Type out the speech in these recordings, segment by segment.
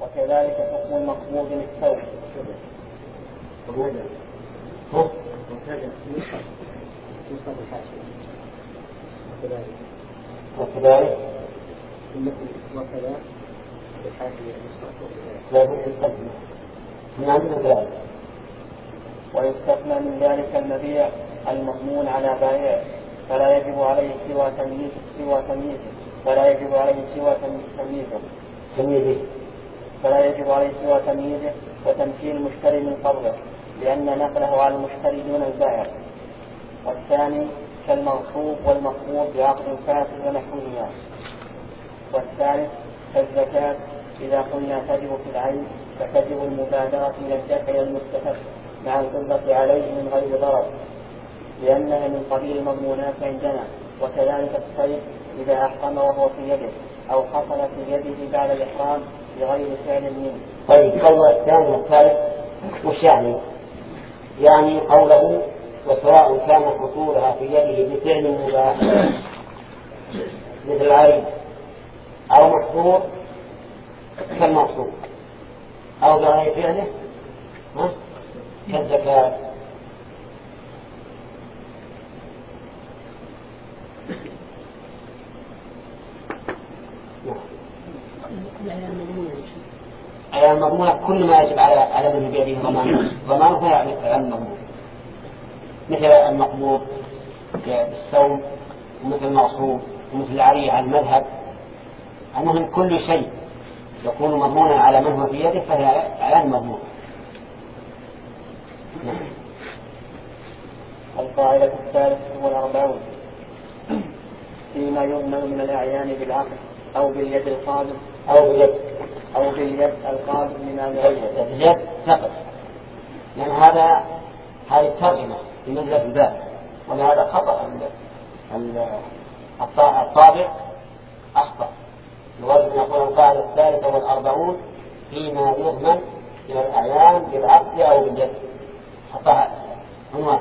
وكذلك حكم المقبوض للثوب. وكذلك ويستثنى من ذلك المبيع المضمون على بائعه فلا يجب عليه سوى تمييزه فلا يجب عليه سوى تمييزه وتمكين المشتري من قرضه لأن نقله على المشتري دون البائع. والثاني كالمغصوب والمقبوض بعقد فاسد ونحوهما. والثالث كالزكاة إذا قلنا تجب في العين فتجب المبادرة إلى الدفع إلى المستحق مع القدرة عليه من غير ضرر لأنها من قبيل المضمونات عندنا. وكذلك الصيد إذا أحرم وهو في يده أو حصل في يده بعد الإحرام بغير فعل منه. طيب قول الثاني والثالث وش يعني قوله وسواء كان حصولها في يده بفعل مباح مثل العريض أو محظور كالمقصود أو بغير فعله كالزكاة. على المضمونة كل ما يجب على من بيده ضمانه فيعني على المضمون مثل المقبوض بالصوم ومثل المغصوب ومثل العري على المذهب أنهم كل شيء يكون مضمونا على من هو في يده فهي على المضمون. القاعدة الثالثة والأربعون فيما يضمن من الأعيان بالعقل أو باليد القابض أو باليد القابض من غيره اليد فقط لأن هذه الترجمة في مجلة الباب ولهذا خطأ الطابع أخطأ يوجد أن يقول القاعدة الثالثة والأربعون فيما يضمن إلى الأعيان بالعقل أو باليد خطأ عنوان.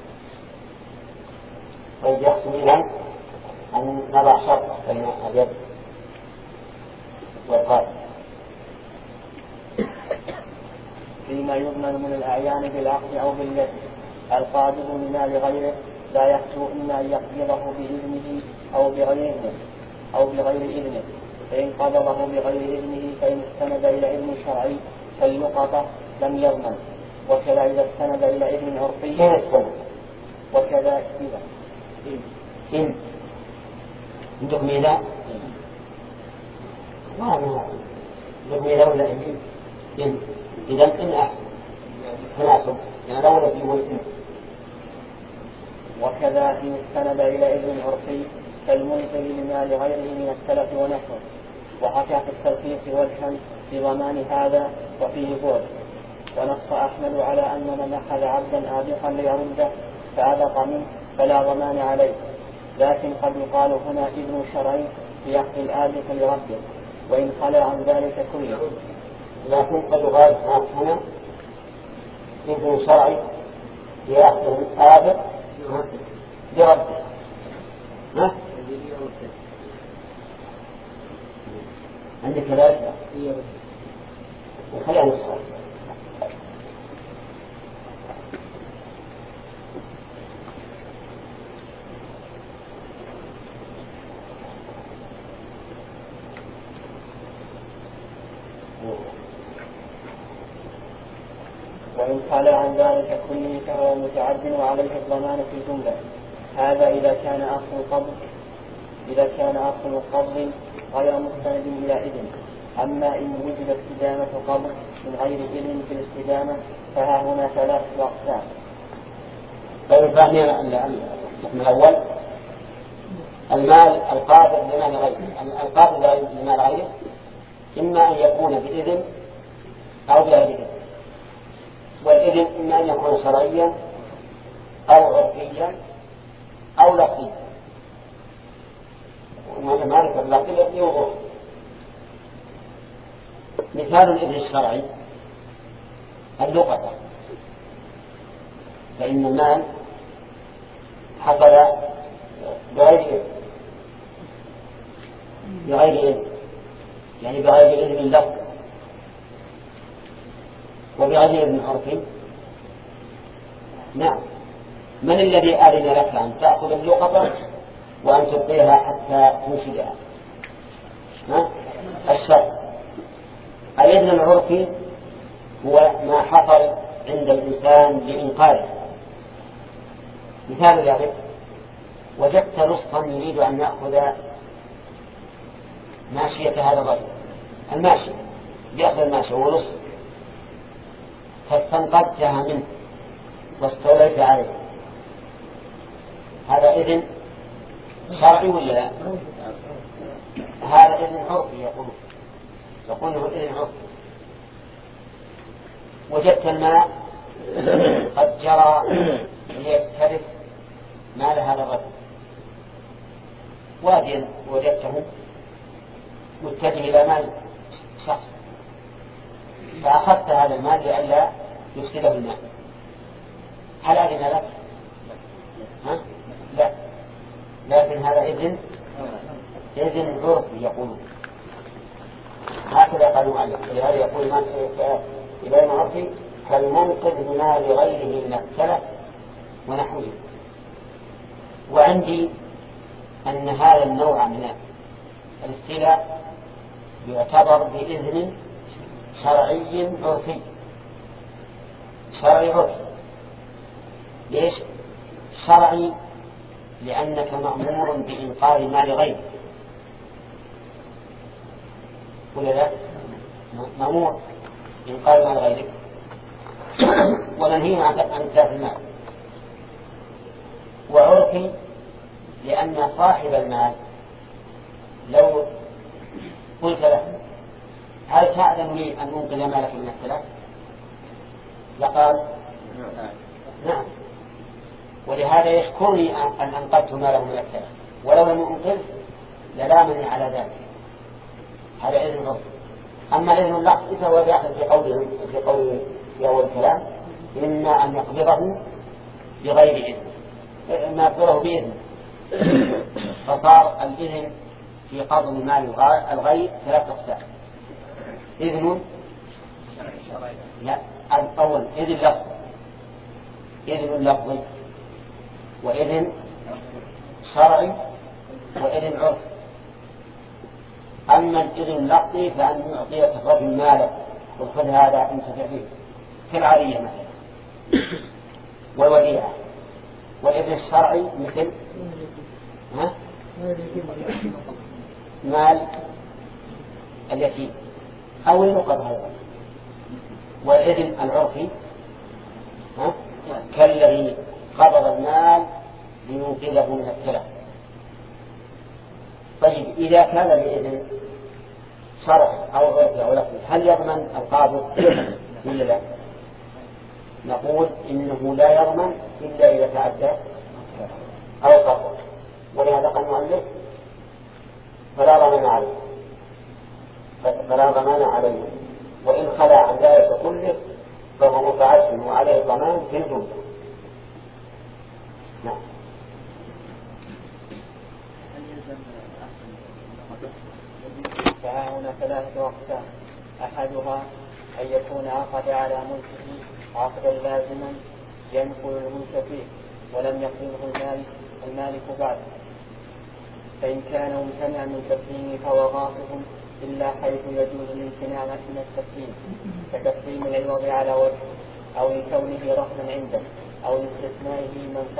طيب يحسن إذن أن نضع شرط بين اليد والقابض فيما يضمن من الأعيان بالعقل أو باليد القابض مما لغيره لا يخشو إما أن يقبضه بإذنه أو بغير إذنه فإن قبضه بغير إذنه فإن استند إلى إذن شرعي فاللقطة لم يضمن. وكذا إذا استند إلى إذن عرفي وكذا إن عندكم إذا ما عندكم إذا ولا إن إذن أحسن تناسب يعني لو نفيه الإن. وكذا إن استند إلى إذن عرفي كالمنزل لما لغيره من السلف ونحوه. وحكى في التلخيص والحمد في ضمان هذا وفيه بعد. ونص أحمد على أن من أخذ عبدا آبقا ليرده فأبق منه فلا ضمان عليه لكن قد يقال هنا إذن شرعي بأخذ الآبق لرده وإن خلى عن ذلك كله. لكن قد يقال هنا إذن شرعي بأخذ الآبق لرده عندك ثلاثة وخليها نصف. وإن قال عن ذلك كله فهو متعد وعليه الضمان في الجملة. هذا إذا كان أصل القبض غير مستند إلى إذن. أما إن وجد استدامة قبض من غير إذن في الاستدامة فها هنا ثلاث أقسام. طيب فهمنا القسم الأول المال القابض لمال غيره. القابض لمال غيره إما أن يكون بإذن أو بغير إذن والإذن إما أن يكون شرعيا أو عرفيا أو لفظيا وهذا مالك اللفظي يوضح. مثال الإذن الشرعي اللقطة فإن المال حصل بغير إذن يعني بغير إذن اللفظ وبغير إذن عرفي. نعم. من الذي أذن لك أن تأخذ اللقطة وأن تبقيها حتى تنشدها؟ الشرع. الإذن العرفي هو ما حصل عند الإنسان لإنقاذه. مثال ذلك: وجدت لصا يريد أن يأخذ ماشية هذا الرجل، الماشية بيأخذ الماشية ولص، فاستنقذتها منه واستوليت عليه، هذا إذن شرعي ولا لا؟ هذا إذن عرفي يقول له إذن عرفي. وجدت الماء قد جرى ليسترد مال هذا الرجل، واديا وجدته متجه إلى مال شخص، فأخذت هذا المال لئلا يفسده المال، هل أذن لك؟ لا، لكن هذا إذن عرفي يقولون هكذا قالوا عليه. ولهذا يقول إذن عرفي كالمنقذ بمال غيره من التلف ونحوه. وعندي أن هذا النوع من الاستيلاء يعتبر بإذن شرعي عرفي. شرعي عرفي ليش؟ شرعي لأنك مأمور بإنقاذ مال غيرك، ولا لا؟ مأمور بإنقاذ مال غيرك وننهي عن إتلاف المال. وعرفي لأن صاحب المال لو قلت له هل تأذن لي أن أنقذ مالك من التلف؟ لقال نعم، ولهذا يشكرني أن أنقذت ماله من التلف، ولو لم أنقذ للامني على ذلك. هذا إذن عرفي. أما إذن اللفظ فهو داخل في قوله في أول الكلام: إما أن يقبضه بغير إذن، ما يقبضه بإذن. فصار الإذن في قبض مال الغير 3 أقسام: إذن لا، الأول إذن لفظ، إذن لفظي، وإذن شرعي، وإذن عرفي. أما الإذن اللفظي فأن يعطيك الرجل ماله وخذ هذا أنت فيه كالعارية مثلا والوديعة. والإذن الشرعي مثل مال اليتيم أو النقض هذا. والإذن العرفي كالذي قبض المال لينقذه من التلف. طيب إذا كان بإذن شرعي أو عرفي أو لفظي هل يضمن القابض ولا لا؟ نقول إنه لا يضمن إلا إذا تعدى أو قبض. ولهذا قال المؤلف: فلا ضمان عليه وإن خلى عن ذلك كله فهو متعد وعليه ضمان في الجملة. نعم. فهنا 3 أقسام: أحدها أن يكون عقد على ملكه عقدا لازما ينقل الملك فيه ولم يقبضه المالك بعد، فإن كان ممتنعا من تسليمه فهو غاصب إلا حيث يجوز الامتناع من التسليم، كتسليم العوض على وجه، أو لكونه رهنا عنده، أو لاستثنائه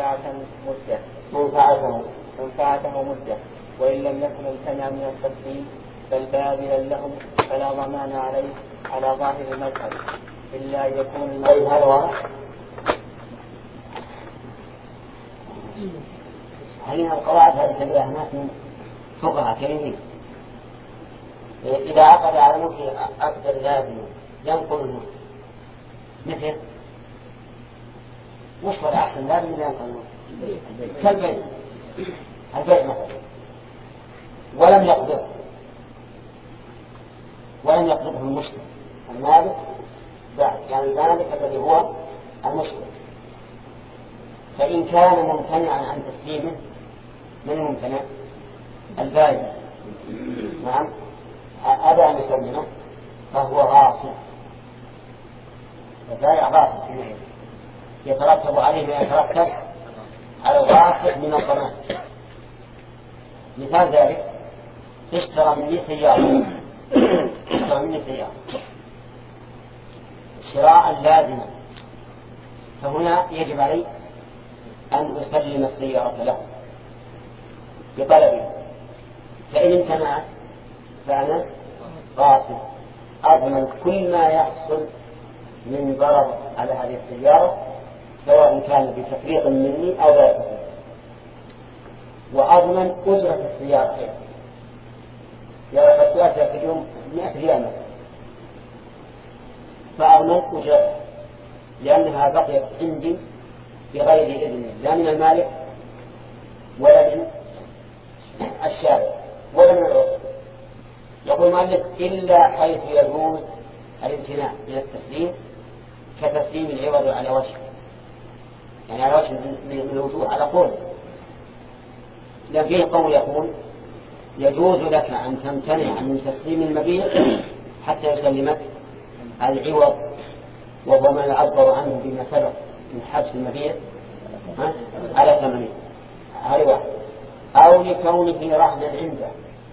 منفعته مدة. وإن لم يكن ممتنعا من التسليم بل باذلا له فلا ضمان عليه على ظاهر المذهب إلا يكون هذا واضح. هذه القواعد هذه تبعها ناس من فقهاء كريمين. إذا عقد على ملك عقدا لازما ينقل الملك، مثل مش ولا أحسن لازم ينقل الملك كالبيع، البيع مثلا، ولم يقبضه المشتري المالك بعد، يعني المالك الذي هو المشتري. فإن كان ممتنعا عن تسليمه من الممتنع البائع، نعم، أبى أن يسلمه فهو غاصب. البائع غاصب حينئذ يترتب عليه ما يترتب على الغاصب من الضمان. مثال ذلك اشترى مني سيارة شراء لازما، فهنا يجب علي أن أسلم السيارة له بطلبه، فإن امتنعت فأنا غاصب أضمن كل ما يحصل من ضرر على هذه السيارة سواء كان بتفريط مني أو لا تفريط، وأضمن أجرة السيارة. قد تؤثر في اليوم 100 ريال مثلا، فأضمن أجرة لأنها بقيت عندي بغير إذن لا من المالك ولا من الشارع ولا من العقد. يقول المؤلف إلا حيث يجوز الامتناع من التسليم كتسليم العوض على وجه، يعني على وجه من الوجوه على قول. لكن فيه قول يقول يجوز لك أن تمتنع من تسليم المبيع حتى يسلمك العوض، وهو ما يعبر عنه بما سبق من حبس المبيع على ثمنه، هذا واحد. أو لكونه رهنا عنده،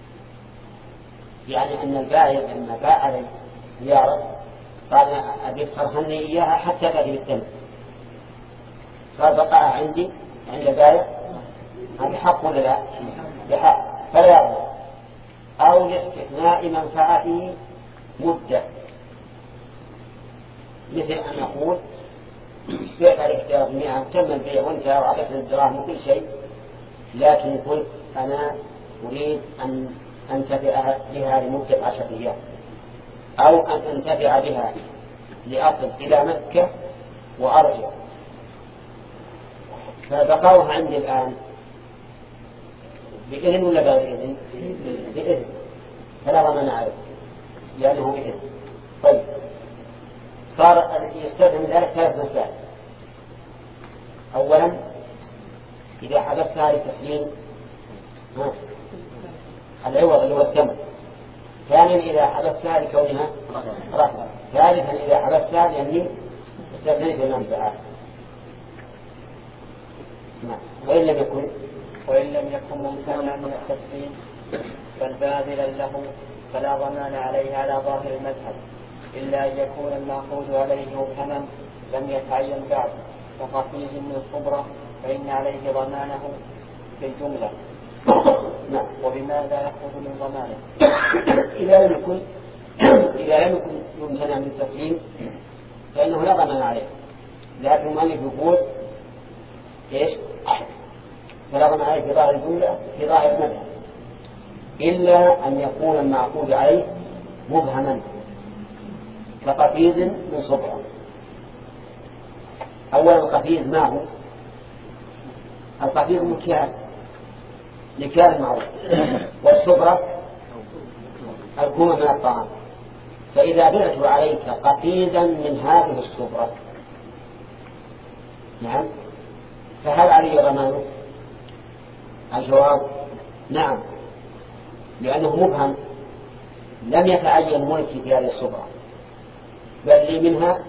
يعني أن البائع لما باع علي السيارة قال أبيك ترهني إياها حتى تأتي بالثمن، صار بقاء عندي عند البائع، هذا حق ولا لا؟ بحق، فلا يضر. أو لاستثناء منفعته مدة، مثل أن أقول بعت عليك سيارة 100 وتم البيع وانتهى وعطيتني الدراهم وكل شيء، لكن قلت أنا أريد أن أنتفع بها لمدة 10 أيام، أو أن أنتفع بها لأصل إلى مكة وأرجع، فبقاؤها عندي الآن بإذن ولا بغير إذن؟ بإذن، فلا ضمان عليه لأنه بإذن. طيب، صار يستخدم ذلك 3 مسائل. أولا إذا حبستها لتسليم العوض اللي هو الثمن. ثانيا إذا حبستها لكونها رهن. ثالثا إذا حبستها لأني استثنيت المنفعة. وإن لم يكن ممتنعا من التسليم بل باذلا له فلا ضمان عليه على ظاهر المذهب، إلا أن يكون المعقود عليه مبهما لم يتعين بعد كقفيز من صبرة، فإن عليه ضمانه بالجملة. وبماذا يخرج من ضمانه؟ إذا لم يكن ممتنع من التسليم فإنه لا ضمان عليه، لكن المؤلف يقول إيش؟ فلا ضمان عليه في ظاهر الجملة في ظاهر المذهب، إلا أن يكون المعقود عليه مبهما كقفيز من صبرة. أولا القفيز ما هو؟ القفيز مكيال معروف، والصبرة الكومة من الطعام. فإذا بعت عليك قفيزا من هذه الصبرة، نعم، فهل علي ضمانه؟ الجواب نعم، لأنه مبهم لم يتعين ملكي في هذه الصبرة، بل لي منها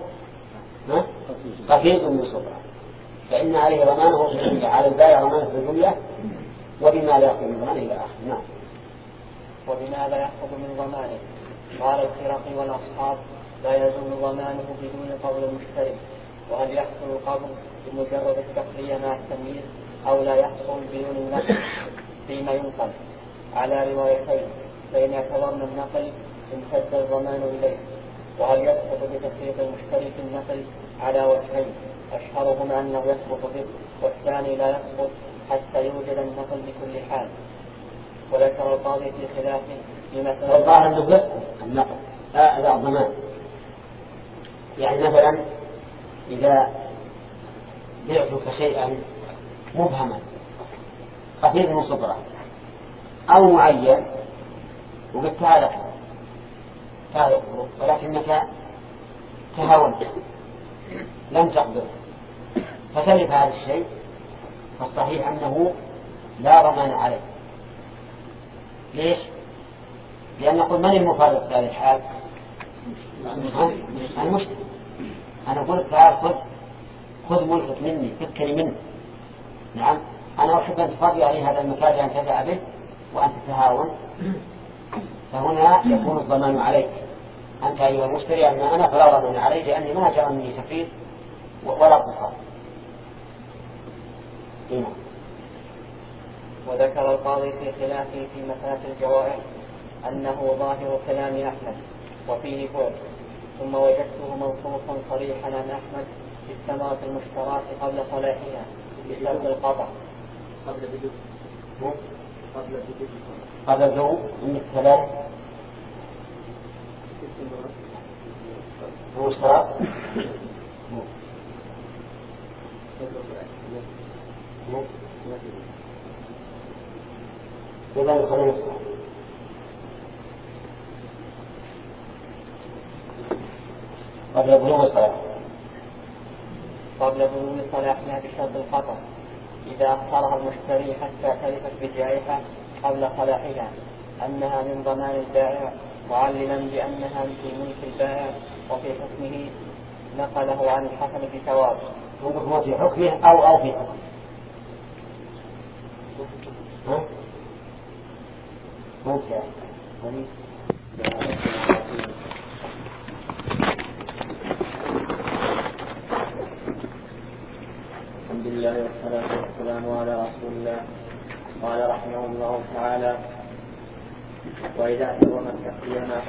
قفيز من صبرة، فإن عليه ضمانه في الجملة، على البائع ضمانه في الجملة. وبما لا يأخذ من ضمانه إلى آخر. نعم. وبما لا يأخذ من ضمانه قال الخرقي والأصحاب لا يزول ضمانه بدون قول المشتري. وهل يحصل القبض بمجرد التقرية مع التمييز أو لا يحصل بدون النقل فيما ينقل؟ على روايتين، فإن اعتبرنا النقل امتد الضمان إليه. وهل يسقط بتفريق المشتري في النقل؟ على وجهين، أشهرهما أنه يسقط به، والثاني لا يسقط حتى يوجد النقل بكل حال. وذكر القاضي في خلافه بمثل والظاهر أنه يسقط النقل لا الضمان. يعني مثلا إذا بعتك شيئا مبهما قفيز من صبرة أو معين وقلت هذا ولكنك تهاونت لم تقدر فتلف هذا الشيء، فالصحيح أنه لا ضمان عليه. ليش؟ لأن نقول من المفارق في هذه الحال؟ المشتري. أنا قلت تعال خذ ملكك مني، فكني منه. نعم، أنا أحب أن تفضي علي هذا المكان لأن تدع به وأنت تهاون، فهنا يكون الضمان عليك أنت أيها المشتري. أما أنا فلا ضمان علي لأني ما جرى مني تفريط ولا اقتصاد. وذكر القاضي في خلافه في مسألة الجوائع أنه ظاهر كلام أحمد وفيه فرق، ثم وجدته منصوصا صريحا عن أحمد في الثمرة المشتراة قبل صلاحها بشرط القطع قبل الذو من الثلاث المشتراة إذا خلينا قبل بلوغ الصلاة بشرط القطع إذا أخرها المشتري حتى تلفت بجائحة قبل صلاحها أنها من ضمان البائع، معلما بأنها في ملك البائع وفي حكمه نقله عن الحسن بثواب. هو في حكمه أو في حكمه. ممكن. الحمد لله والصلاة والسلام على رسول الله. قال رحمه الله تعالى: وإذا اعتبر التقي ما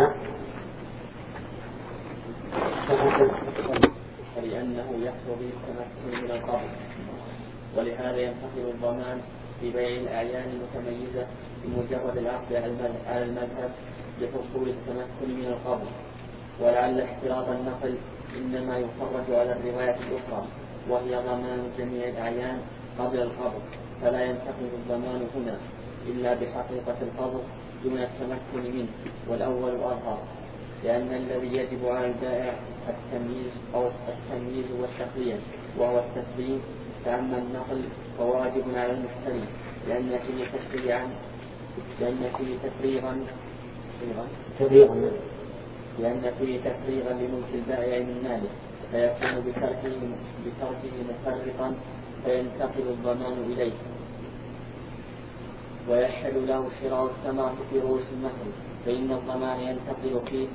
فلأنه يحصل به التمكن من القبض، ولهذا ينتقل الضمان في بيع الأعيان المتميزة بمجرد العقد على المذهب لحصول التمكن من القبض. ولعل احتراز النقل إنما يخرج على الرواية الأخرى وهي ضمان جميع الأعيان قبل القبض، فلا ينتقل الضمان هنا إلا بحقيقة القبض دون التمكن منه، والأول أظهر، لأن الذي يجب على البائع التمييز والتقلية وهو التسليم. فأما النقل فواجب على المشتري لأن فيه تفريغا لملك البائع من ماله، فيكون بتركه مفرطا فينتقل الضمان إليه، ويحل له شراء الثمرة في رؤوس النخل، فإن الضمان ينتقل فيه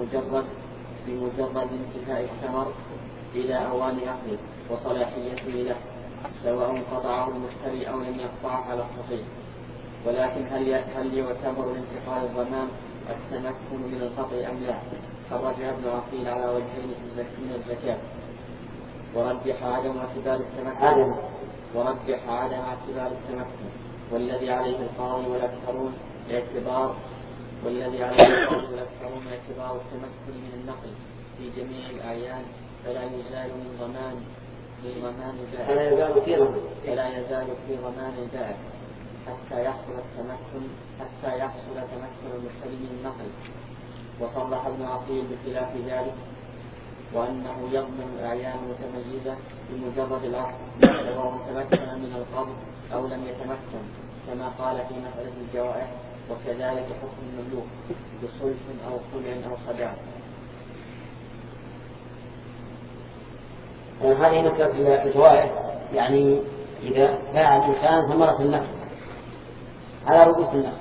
بمجرد انتهاء الثمر إلى أوان أخذه وصلاحيته له، سواء قطعه المشتري أو لم يقطعه على الصحيح. ولكن هل يعتبر الانتقال الضمان التمكن من القطع أم لا؟ خرج ابن عقيل على وجهين من الزكاة، ورجح عدم اعتبار التمكن، والذي عليه القاضي والأكثرون اعتبار التمكن من النقل في جميع الأعيان، فلا يزال في ضمان البائع حتى يحصل تمكن المشتري من النقل. وصرح ابن عقيل بخلاف ذلك، وأنه يضمن الأعيان المتميزة بمجرد العقد سواء تمكن من القبض أو لم يتمكن، كما قال في مسألة الجوائح: وكذلك حكم المملوك بصلح أو خلع أو صداع. هذه مسألة الجوائح، يعني إذا باع الإنسان ثمرة النخل على رؤوس النخل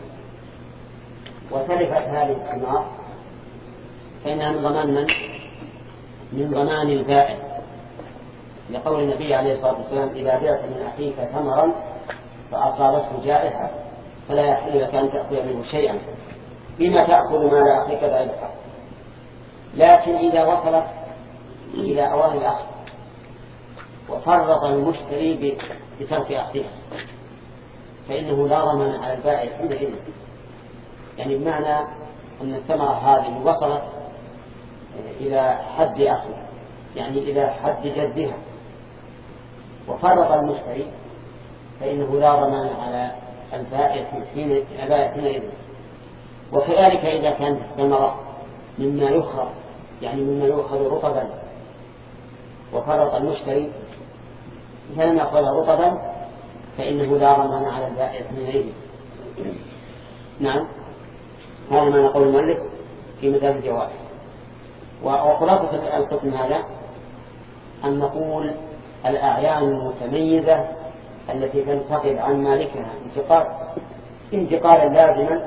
وتلفت هذه الثمار فإنها من ضمان من ضمان البائع، لقول النبي عليه الصلاة والسلام: إذا بعت من أخيك ثمرا فأصابته جائحة فلا يحل لك أن تأخذ منه شيئا، بما تأخذ مال أخيك بعد الحق. لكن إذا وصلت إلى أوان الأخذ وفرط المشتري بترك أخذها فإنه لا ضمان على البائع حينئذ، يعني بمعنى أن الثمرة هذه وصلت إلى حد أخذها، يعني إلى حد جدها، وفرط المشتري فإنه لا ضمان على البائع حينئذ. وكذلك إذا كانت الثمرة مما يخرج، يعني مما يؤخذ رطبا، وفرط المشتري فلم يأخذها رطبا فإنه لا ضمان على البائع حينئذ. نعم، هذا ما نقول المؤلف في مثال الجوائح. وخلاصة الحكم هذا أن نقول الأعيان المتميزة التي تنتقل عن مالكها انتقالا لازما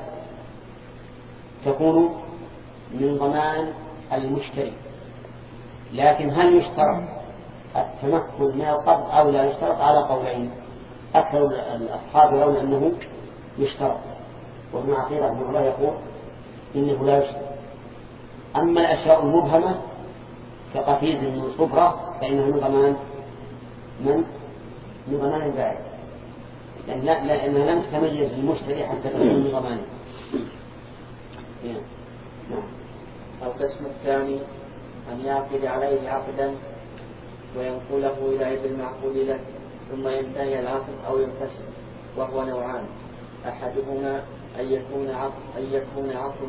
تكون من ضمان المشتري، لكن هل يشترط التمكن من القبض أو لا يشترط؟ على قولين. أكثر الأصحاب يرون أنه يشترط، وابن عقيل رحمه الله يقول إنه لا يشترط. أما الأشياء المبهمة كقفيز من صبرة فإنه من ضمان البائع، لأنها لم تتميز المشتري حتى تكون من ضمانه. القسم الثاني أن يعقد عليه عقدا وينقله إلى عيب المعقود له ثم ينتهي العقد أو ينفسخ، وهو نوعان: أحدهما أن يكون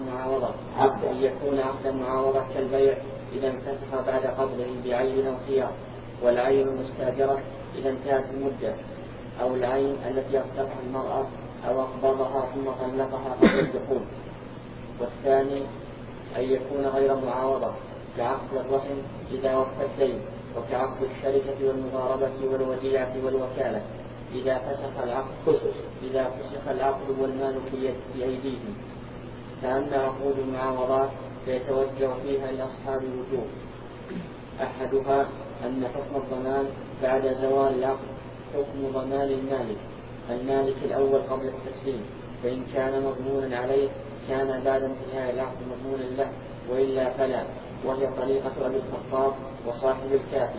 عقد معاوضة كالبيع إذا انفسخ بعد قبضه بعين أو خيار، والعين المستأجرة إذا انتهت المدة، أو العين التي أصدقها المرأة أو أقبضها ثم طلقها قبل الدخول. والثاني أن يكون غير معاوضة كعقد الرهن إذا وفى الدين، وكعقد الشركة والمضاربة والوديعة والوكالة إذا فسخ العقد والمال في أيديهم. فأما عقود المعاوضات فيتوجه فيها لأصحاب الوجوه: أحدها أن حكم الضمان بعد زوال العقد حكم ضمان المالك الأول قبل التسليم، فإن كان مضمونا عليه كان بعد انتهاء العقد مضمونا له، وإلا فلا، وهي طريقة أبي الخطاب وصاحب الكافي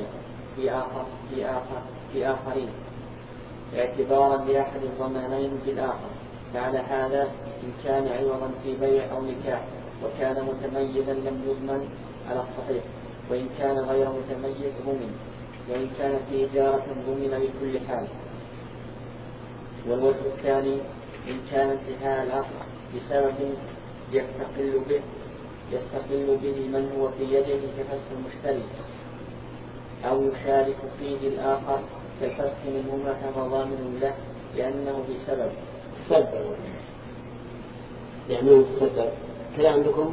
في آخرين، اعتبارا لأحد الضمانين بالآخر. فعلى هذا إن كان عوضا في بيع أو نكاح وكان متميزا لم يضمن على الصحيح، وإن كان غير متميز ضمن، وإن كان في إجارة ضمن بكل حال. والوجه الثاني إن كان انتهاء العقد بسبب يستقل به من هو في يده كفسخ المشتري، أو يشارك فيه الآخر كالفسخ منهما فهو ضامن له لأنه بسبب لأنه تسبب كذا عندكم؟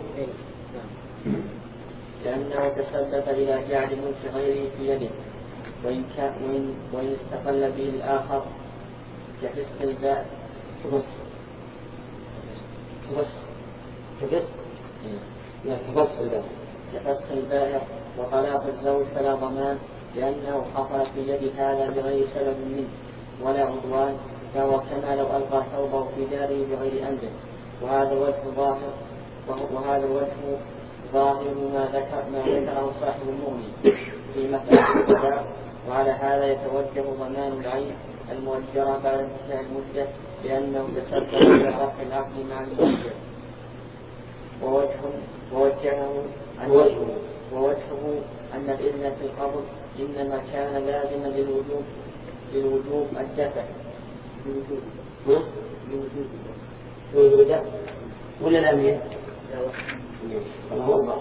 لأنه تسبب إلى جعل ملك غيره في يده، وإن استقل به الآخر كفسخ البائع كفسخ البائع وطلاق الزوج فلا ضمان، لأنه حصل في يد هذا بغير سبب منه ولا عدوان، فهو كما لو ألقى ثوبه في داره بغير أمره. وهذا الوجه ظاهر ما ذكره صاحب المغني في مسألة الصداق. وعلى هذا يتوجه ضمان العين المؤجرة بعد انتهاء المدة، لأنه تسبب إلى رفع العقد مع المؤجر. ووجهه أن الإذن في القبض إنما كان لازما للوجوب الدفع ولا الأمير الله.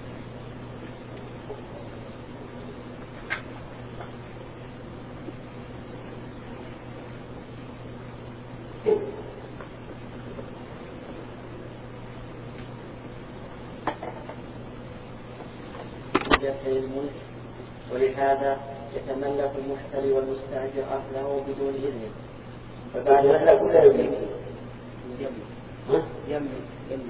الملك، ولهذا يتملك المشتري والمستأجر أهله بدون إذنه. فبعد ذلك كلها يملك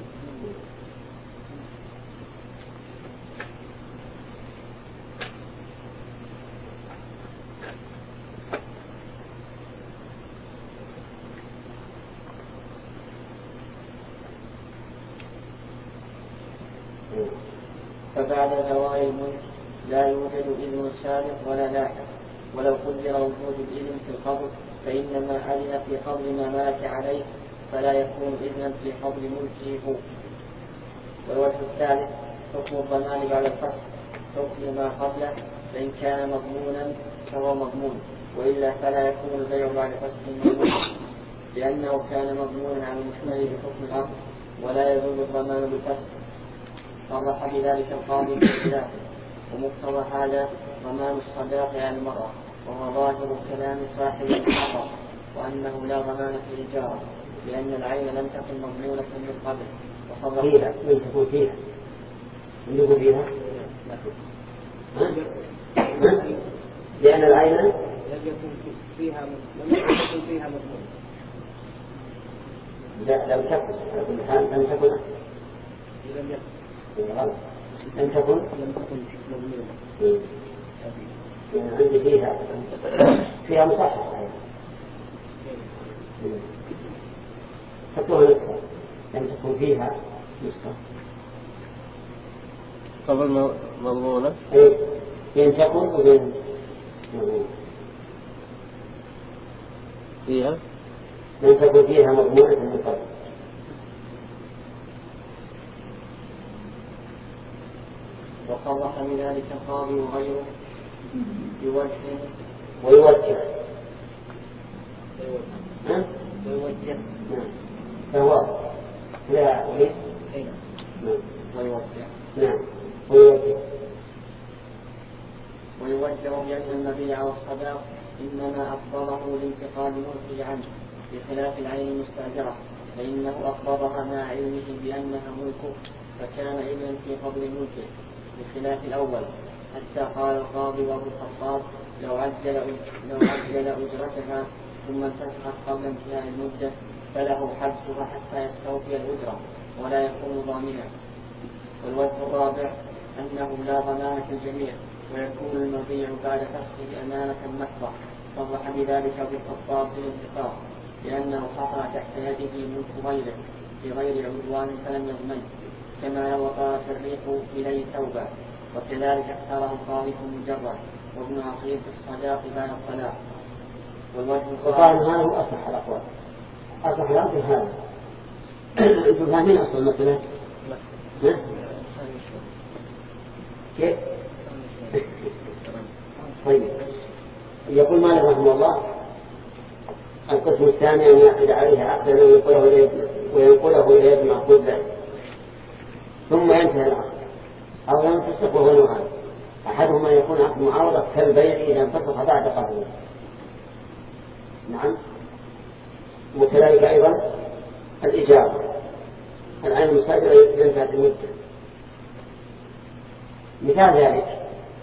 فبعد زوال الملك لا يوجد إذن سابق ولا لاحق، ولو قدر وجود الإذن في القبض فإنما أذن في قبض ما ملك عليه، فلا يكون إذنا في قبض ملكه هو. والوجه الثالث حكم الضمان بعد الفسخ حكم ما قبله، فإن كان مضمونا فهو مضمون، وإلا فلا يكون البيع بعد فسخ مضمون، لأنه كان مضمونا على المشتري بحكم العقد، ولا يزول الضمان بالفسخ. صرح بذلك القاضي بالخلاف، ومقتضى هذا ضمان الصداق على المرأة، وهو ظاهر كلام صاحب الخطأ، وأنه لا ضمان في الإجارة، لأن العين لم تكن مضمونة من قبل. وصرح فيها لأن العين لم يكن فيها مضمون. لا لم تكن على كل حال لم تكن لم تكن مضمونة. عندي فيها مصحف تكون نسخة لم تكن فيها نسخة قبل مضمونة بين تكن وبين مضمونة فيها لم تكن فيها مضمونة من قبل. وصرح بذلك القاضي وغيره يوجه ويوجه فهو لا أريد ويوجه بأن المبيع والصداق إنما أقبضه لانتقال ملكه عنه بخلاف العين المستأجرة فإنه أقبضها مع علمه بأنها ملكه فكان إذن في قبض ملكه بخلاف الأول حتى قال القاضي وأبو الخطاب لو عجل أجرتها ثم انتسخت قبل انتهاء المدة فله حبسها حتى يستوفي الأجرة ولا يكون ضامنا. والوجه الرابع أنه لا ضمان في الجميع ويكون المبيع بعد فسخه أمانة محضة صرح بذلك أبو الخطاب بالانتصار لأنه خطر تحت يده ملك غيره بغير عدوان فلم يضمن كما لو طارت الريح إليه ثوبا وكذلك اختاره القاضي المجرد وابن عقيل في الصداق بعد الطلاق. وقال هذا هو أصح الأقوال أصح الأقوال هذا أنتم فاهمين أصل المسألة؟ كيف؟ طيب يقول مالك رحمه الله القسم الثاني أن يعقد عليها عقدا وينقله إلى يد معقود له ثم ينتهي العقد أو ينفسخ وهو نوعان أحدهما يكون عقد معاوضة كالبيع إذا انفسخ بعد قبضه. نعم. وكذلك أيضا الإجارة العين المستأجرة ينتهي المدة. مثال ذلك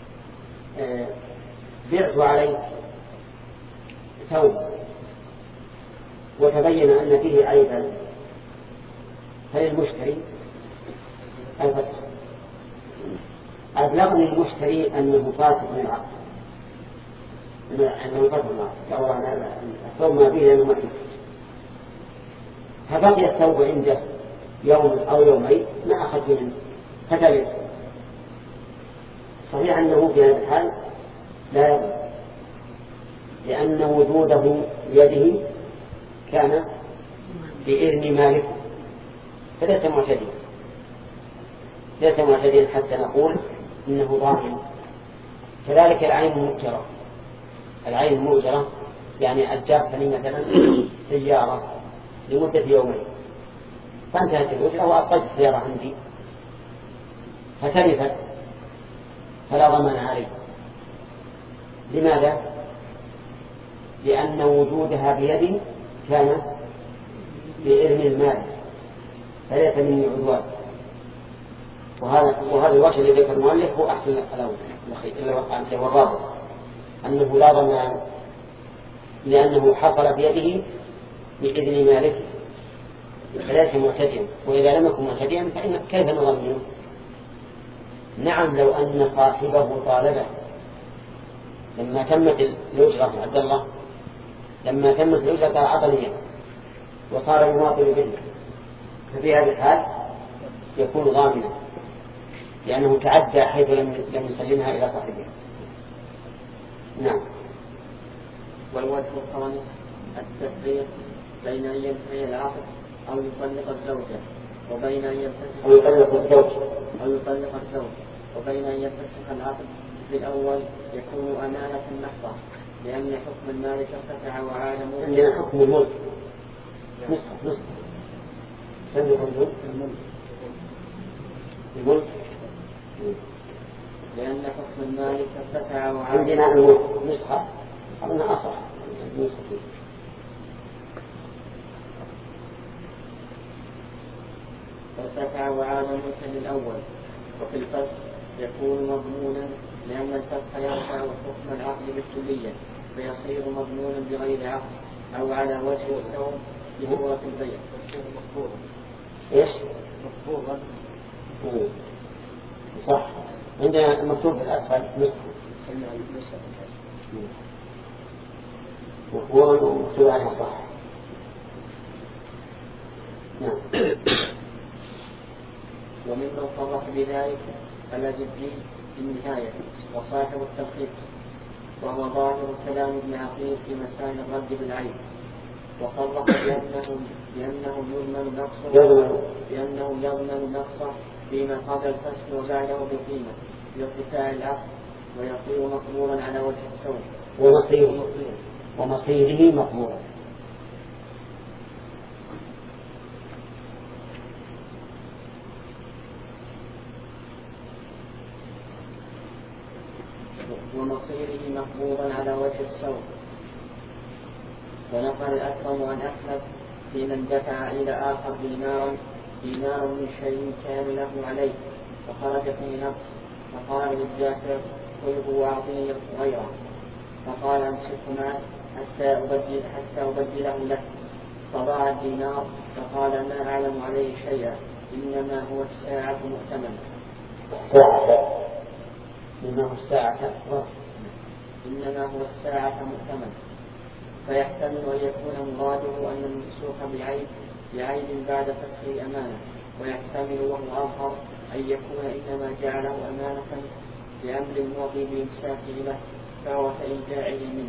بعت عليه ثوب وتبين أن فيه عيبا فللمشتري الفسخ. أبلغني المشتري أنه فاسق من العقد أنه فاسق من العقد الثوب ما فيه لأنه محيط فبقي الثوب عنده يوم أو يومين ما أخذ منه فتلف. صحيح أنه في هذا الحال لا يضمن لأن وجوده بيده كان بإذن مالك فليس معتديا حتى نقول إنه ضامن. كذلك العين المؤجرة يعني أجرت لي مثلا سيارة لمدة يومين فانتهت الأجرة وأبقيت السيارة عندي فتلفت فلا ضمان عليه. لماذا؟ لأن وجودها بيدي كان بإذن المال فليس مني عدوان. وهذا الوجه الذي ذكر المؤلف هو أحسن الرابط أنه لا ضمان لأنه حصل بيده بإذن مالك فليس معتديا. وإذا لم يكن معتديا فإن كيف نضمنه؟ نعم لو أن صاحبه طالبه لما تمت الأجرة عبد الله لما تمت الأجرة قال عطني وصار يماطل به ففي هذا الحال يكون ضامنا لأنه تعدى حيث لم يسلمها إلى صاحبه. نعم. والوجه الخامس التفريق بين أن ينتهي العقد أو يطلق الزوجة وبين أن ينفسخ الزوج وبين أن ينفسخ العقد. في الأول يكون أمانة محضة لأن حكم المالك ارتفع وعاد ملكا. لأن حكم الملك نسخة الملك لأن حكم المالك ارتفع وعاد عندنا الملك نسخة أظن أصح نسخة ارتفع وعاد ملكا للأول. وفي الفسخ يكون مضمونا لأن الفسخ يرفع حكم العقد بالكلية فيصير مضمونا بغير عقد أو على وجه السوء بصورة البيع. إيش؟ مفروضا. صح. عندنا المكتوب في الأسفل نسخ. هو مكتوب عليه صح. نعم. وممن صرح بذلك الأجدي في النهاية وصاحب التلخيص، وهو ظاهر كلام ابن عقيل في مسائل الرد بالعين، وصرح بأنه يضمن نقصه فيما قبل الفسخ وبعده بالقيمة لارتفاع العقد ويصير مقبولا على وجه السوء ومصيره مقبولا. على وجه السوء. ونقل الأكرم عن أحمد في من دفع إلى آخر دينار من شيء كان له عليه فخرج فيه نقص، فقال للدافع خذه وأعطيني غيره، فقال أمسكه معه حتى أبدله له، فضاع الدينار فقال ما أعلم عليه شيئا إنما هو الساعة مؤتمنة. إنما هو الساعة مؤتمنة. فيحتمل أن يكون مراده أن الممسوك بعيب بعد فسخ الأمانة، ويحتمل وهو أظهر أن يكون إنما جعله أمانة لأمر الماضي بإمساكه له فهو كإيداعه منه.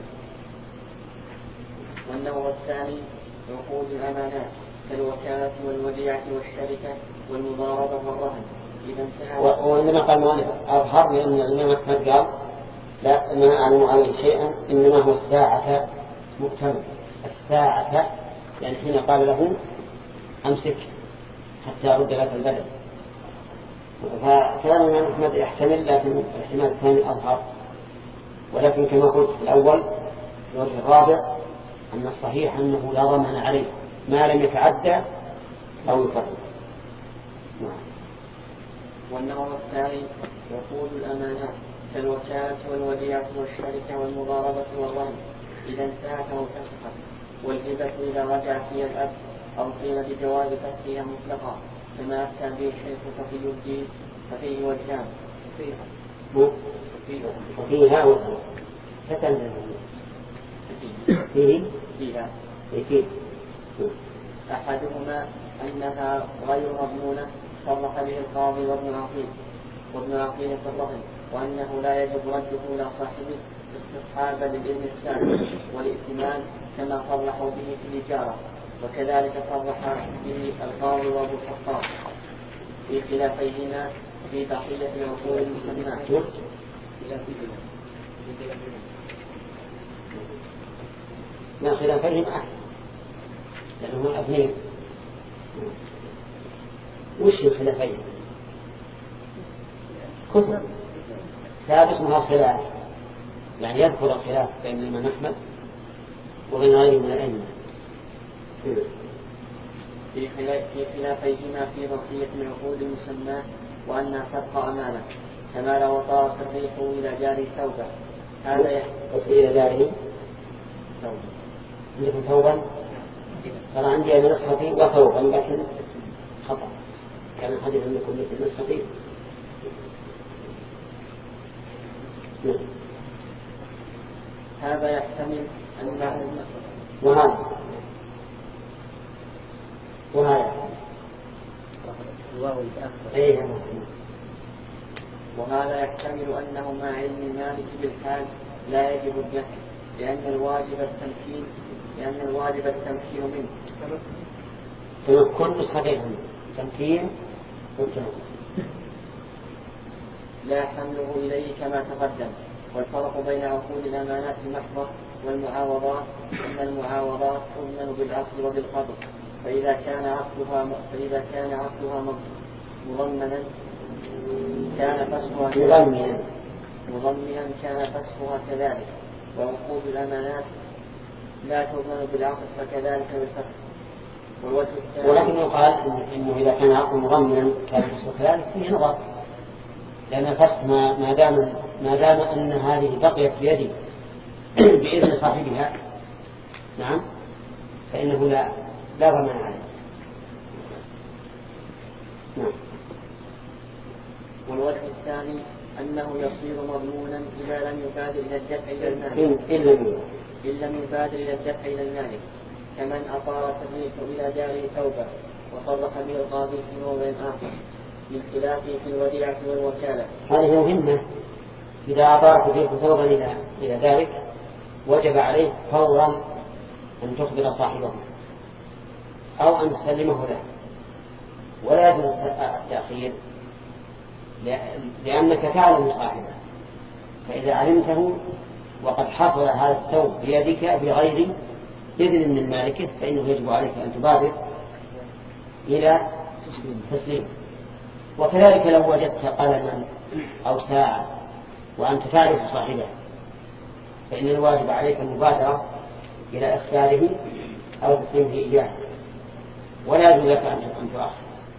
والنوع الثاني عقود الأمانات كالوكالة والوديعة والشركة والمضاربة والرهن إذا انتهى. وعندما قال مؤلف أظهر لأن الإمام أحمد قال لا ما أعلم عليه شيئا إنما هو الساعة مؤتمن. الساعة يعني حين قال له أمسك حتى أرد لك البدل. فكلام الإمام أحمد يحتمل لكن الاحتمال الثاني أظهر. ولكن كما قلت في الأول الوجه الرابع أن الصحيح أنه لا ضمان عليه ما لم يتعدى أو يفرط. والنوع الثاني عقود الأمانات كالوكالة والوديعة والشركة والمضاربة والرهن إذا انتهت أو فسخت. والهبة إذا رجع فيها الأب أو قيل بجواز فسخها مطلقا كما أفتى به الشيخ تقي الدين ففيه وجهان. فيها أحدهما أنها غير مضمونة صرح به القاضي وابن عقيل في الرهن، وأنه لا يجب رده إلى صاحبه استصحابا للإذن السابق والائتمان كما صرحوا به في الإجارة، وكذلك صرح به القاضي وابو الخطاب في خلافيهما في بقية العقول المسمى. ما خلافهم أحسن لأنهم الأثنين. وش الخلافين؟ كتب كتاب اسمها الخلاف يعني يذكر الخلاف بين الإمام أحمد وبين غيره من الأئمة في خلافيهما في بقية العقود المسمى وأنها تبقى أمانة كما لو طارت الريح إلى جار ثوبه. هذا يحدث إلى جاره عندكم ثوبا ترى عندي أنا نسختي وثوبا لكن خطأ كان الحديث عندكم مثل نسختي. هذا يحتمل أنه وهذا وهذا يحتمل أنه مع علم المالك بالحال لا يجب الجهل لأن الواجب التمكين منه. كل صحيح تمكين لا حمله إليه كما تقدم. والفرق بين عقود الأمانات المحضة والمعاوضات أن المعاوضات تؤمن بالعقد وبالقبض، فإذا كان عقدها مضمنا كان فسخها كذلك. وعقود الأمانات لا تؤمن بالعقد فكذلك بالفسخ. ولكن يقال إنه إذا كان عقد مضمنا كان فسخه كذلك فيه نظر لأن الفسخ ما دام أن هذه بقيت بيدي بإذن صاحبها، نعم، فإنه لا ضمان عليه. نعم. والوجه الثاني أنه يصير مضمونا إذا لم يبادر إلى الدفع إلى المالك، إن لم يبادر إلى الدفع إلى المالك، كمن أطار الريح إلى داره توبة وصرح به القاضي في موضع آخر، من خلافه في الوديعة والوكالة. هذه مهمة. إذا أطارت الريح توبا إلى ذلك وجب عليه فورا أن تخبر صاحبه أو أن تسلمه له، ولا يجوز التأخير، لأنك تعلم صاحبه، فإذا علمته وقد حصل هذا الثوب بيدك بغير إذن من مالكه فإنه يجب عليك أن تبادر إلى تسليمه. وكذلك لو وجدت قلما أو ساعة وأنت تعرف صاحبه فإن الواجب عليك المبادرة إلى إخباره أو تسليمه إياه، ولا يجوز لك أن تؤخر،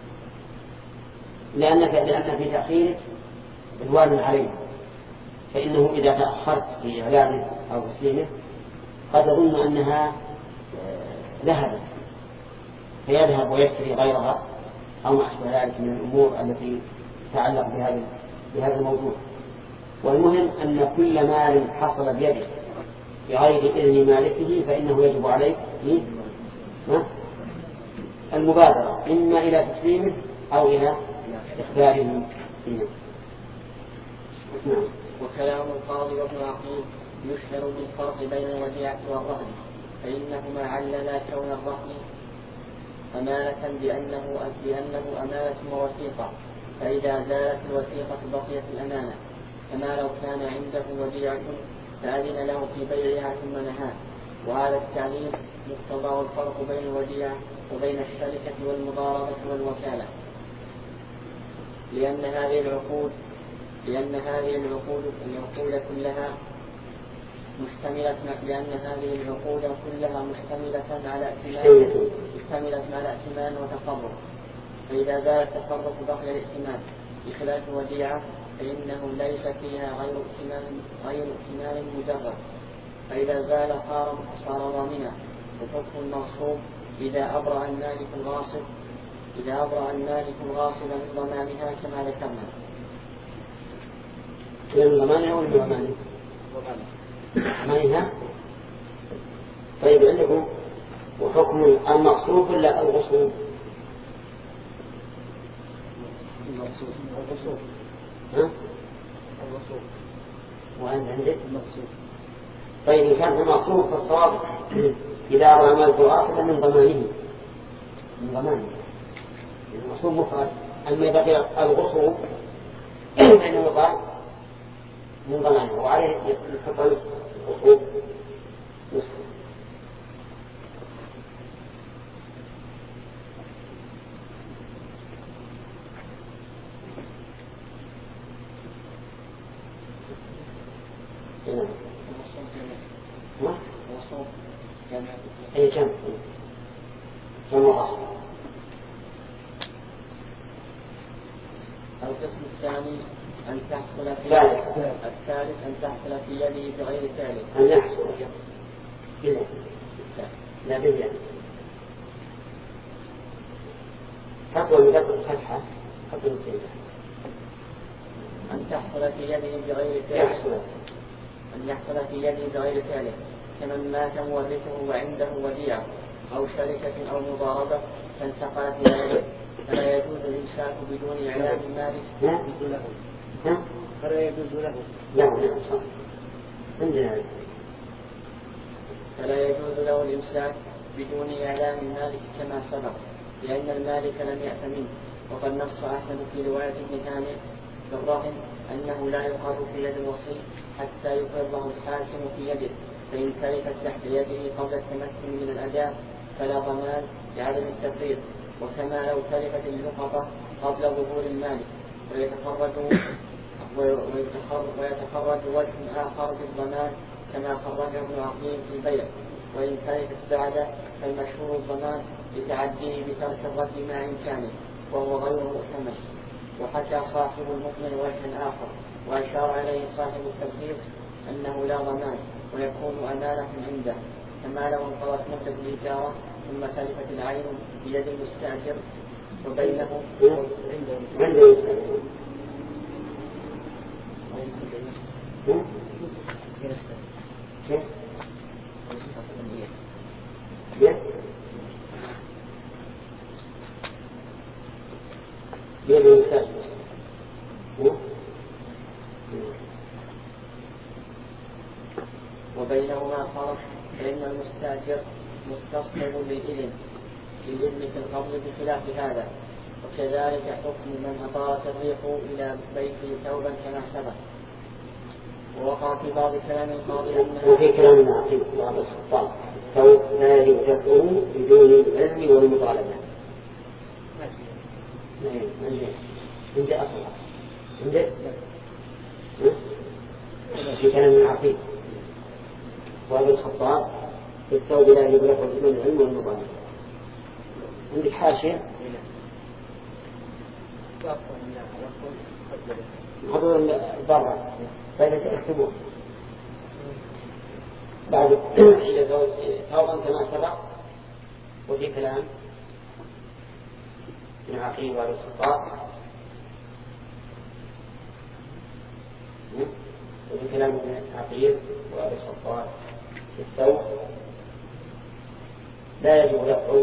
لأن في تأخيرك عدوان عليه، فإنه إذا تأخرت في إعلانه أو تسليمه قد يظن أنها ذهبت فيذهب ويشتري غيرها أو ما أشبه ذلك من الأمور التي تتعلق بهذا الموضوع. والمهم أن كل مال حصل بيدك بغير إذن مالكه فإنه يجب عليك المبادرة إما إلى تسليمه أو إلى إخباره. وكلام القاضي وابن عقيل يشهر بالفرق بين الوديعة والرهن، فإنهما عللا كون الرهن أمانة بأنه أمانة ووثيقة، فإذا زالت الوثيقة بقيت الأمانة، كما لو كان عنده وديعة فأذن له في بيعها ثم نهاه. وهذا التعليل مقتضاه الفرق بين الوديعة وبين الشركة والمضاربة والوكالة، لأن هذه العقود كلها مشتملة على ائتمان وتصرف، فإذا زال التصرف بقي الائتمان، بخلاف الوديعة فإنه ليس فيها غير ائتمان مجرد، فإذا زال صار ضامنا. وحكم المغصوب إذا أبرأ المالك الغاصب من ضمانها كما ذكرنا. من ضمانها ولا من ضمانها؟ طيب عندكم وحكم المغصوب ولا الغصوب؟ الغصوب. ها؟ الغصوب. وأنت عندك المغصوب. طيب إن كان المغصوب فالصواب إذا أرى مالك الغاصب من ضمانه المغصوب مفرد. أما إذا كان الغصوب فإنه يقال من ضمانه وعليه يحط الغصوب نصف. أي كم غصب. القسم الثاني أن تحصل الثالث أن تحصل في يده بغير ثالث. أن يحصل كذا لا باليد. تقول فتحة تقول كذا. أن تحصل في يده بغير ثالث. أن يحصل في يده بغير ثالث، كمن مات مورثه وعنده وديعة أو شركة أو مضاربة فانتقلت إلى يده، فلا يجوز الإمساك بدون إعلام المالك. فلا يجوز له. نعم صح. عندنا فلا يجوز له الإمساك بدون إعلام المالك كما سبق، لأن المالك لم يأت منه. وقد نص أحمد في رواية ابن هانئ بالرهن أنه لا يقر في يد الوصي حتى يقره الحاكم في يده، فإن تركت تحت يده قبل التمكن من الأداء فلا ضمان لعدم التفريط، وكما لو تركت اللقطة قبل ظهور المالك، ويتخرج وجه آخر بالضمان كما خرجه ابن عقيل في البيع. وإن تركت بعد فالمشهور الضمان لتعديه بترك الرد مع إمكانه وهو غير محتمل. وحكى صاحب المقنع وجها آخر وأشار إليه صاحب التلخيص أنه لا ضمان ويكون أمانة عنده، كما لو انقضت مدة الإجارة ثم تلفت العين بيد المستأجر وبينه وبينهما فرق، فإن المستأجر مستصحب للإذن في القبض بخلاف هذا، وكذلك حكم من أطارت الريح إلى بيته ثوبا كما سبق. ووقع في بعض كلام القاضي أنه وفي كلامنا في بعض الخطاب الثوب لا يجب دفعه بدون العلم والمطالبة. عند أصلها عند في كلام العقيد وابن الخطاب في الثوب لا يجب دفعه بدون العلم والمطالبة. عندك حاشية حضور البرة فلتكتبوه بعد ثوبا كما سبق. وفي كلام ابن عقيل وابن الخطاب وفي كلام ابن عقيل وابن الخطاب في الثوب لا يجب دفعه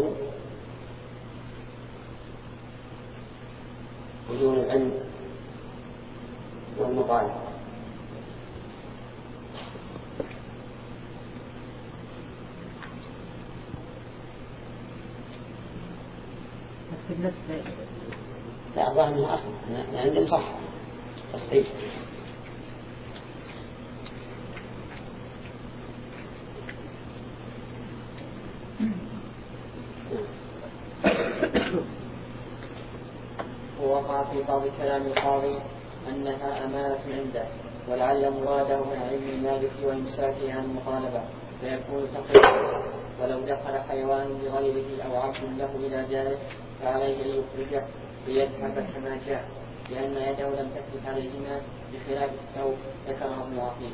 بدون العلم والمطالبة. لا أظهر أنه أصلا عندهم صح تصحيح. ووقع في بعض كلام القاضي أنها أمانة عنده، ولعل مراده من علم المالك وإمساكه عن المطالبة فيكون تقريبا. ولو دخل حيوان لغيره أو عبد له إلى داره فعليه أن يخرجه ليذهب كما جاء، لأن يده لم تثبت عليهما بخلاف الثوب، ذكره ابن عقيل.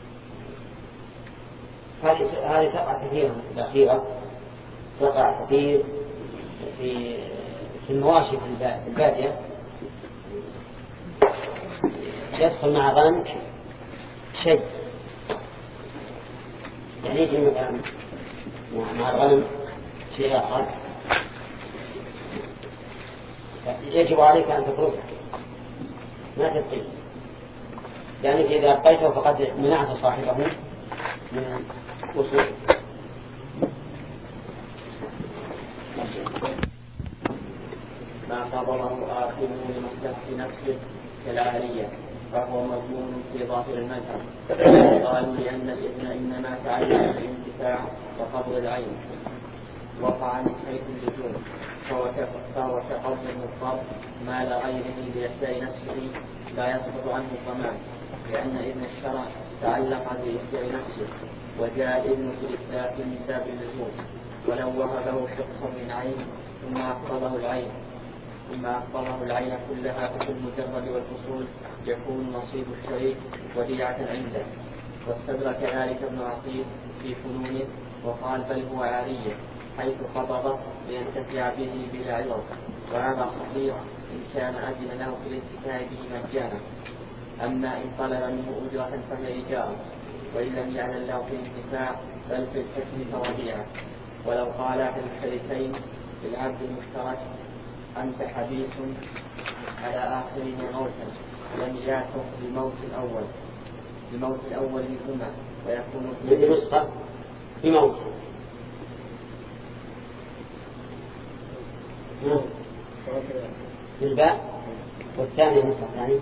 هذه تقع كثيرا الأخيرة، تقع كثير في المواشي في البادية. يدخل مع غنم شيء يعني يجي مثلا مع الغنم شيء آخر، يجب عليك أن تتركه ما تبقيه، يعني إذا أبقيته فقد منعت صاحبه من وصول. ما قبضه آخذه لمصلحة نفسه كالعارية فهو مضمون في ظاهر المذهب. قالوا لأن الإذن إنما تعلق بالانتفاع وقبض العين. وقع من حيث اللزوم فهو كقبض المضطر مال غيره بإحداء نفسه لا يسقط عنه الضمان، لأن إذن الشرع تعلق بإحداء نفسه، وجاء الإذن في الإتلاف من باب اللزوم. ولو وهبه شخصا من عين ثم أقبضه العين كلها في المجرد والفصول يكون نصيب الشريك وديعة عنده. واستدرك ذلك ابن عقيل في فنونه وقال بل هو عارية حيث قبضه لينتفع به بلا عوض، وهذا صحيح إن كان أذن له في الانتفاع به مجانا. أما إن طلب منه أجرة فهي إجارة، وإن لم يعلن له في الانتفاع بل في الحكم فوديعة. ولو قال أحد الشريكين للعبد المشترك أنت حبيس على آخرين موتا لم يأته بموت الأول منهما ويكون في نسخة بموت بالباء، والثاني نسخة ثاني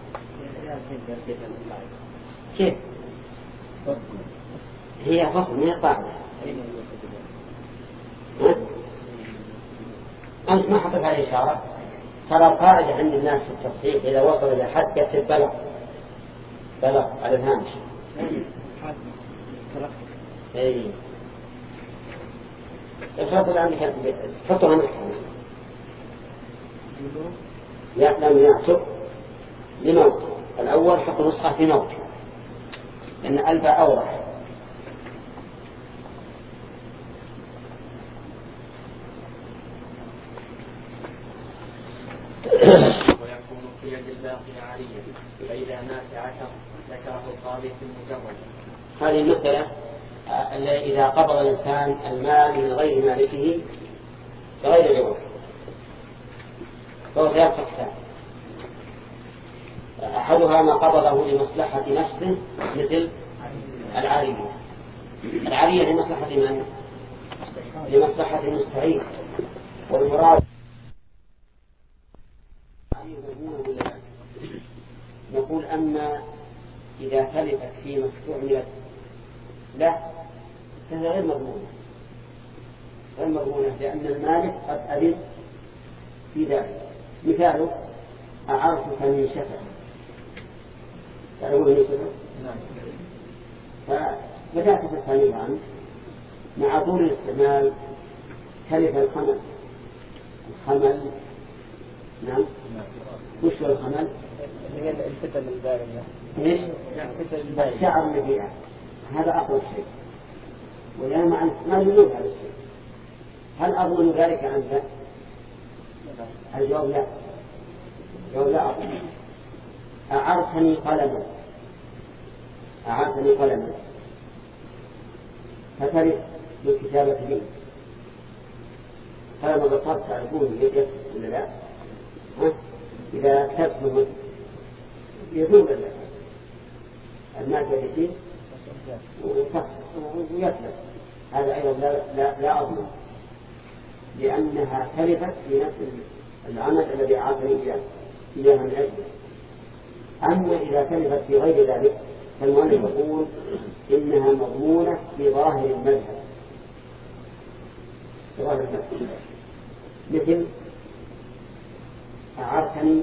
كيف هي فصل من القاعدة. أنت ما حطت عليه إشارة. ترى القاعدة عند الناس في التصحيح إذا وصل إلى حد يكتب بلغ على الهامش. إيه الفصل عندك حطها نسخة لم يعتق لموت. الأول حق نسخة في موت لأن ألف أوضح. ويكون في يد الباقي عاريا فإذا مات عتق ذكره القاضي في المجرد. هذه المسألة إذا قبض الإنسان المال من غير مالكه بغير عوض فهو ثلاث أقسام. أحدها ما قبضه لمصلحة نفسه مثل العارية. العارية لمصلحة من؟ لمصلحة المستعين. والمراد نقول أما إذا تلفت فيما استعملت له فهي غير مضمونة لأن المالك قد أذن في ذلك. مثاله أعرفك من شفع تعلمون من شفع؟ فبدأت تستعمل عنه مع طول الاستعمال تلف الخمل. نعم. وش هو الخمل؟ الفتن البارية. ايش؟ الشعر الذي هذا أقوى شيء ولا ما يجوز هذا الشيء. هل أظن ذلك أنت؟ الجواب لا. أظن. أعرتني قلما فترك بالكتابة لي. قلم بطرت تعرفون يد ولا لا؟ إذا كتبته يذوب المادة التي ويتلف. هذا أيضا لا أظن لأنها تلفت في نفس العمل الذي أعطني إياها من أجله. أما إذا تلفت في غير ذلك فالمؤلف يقول إنها مضمونة في ظاهر المذهب. مثل أعرتني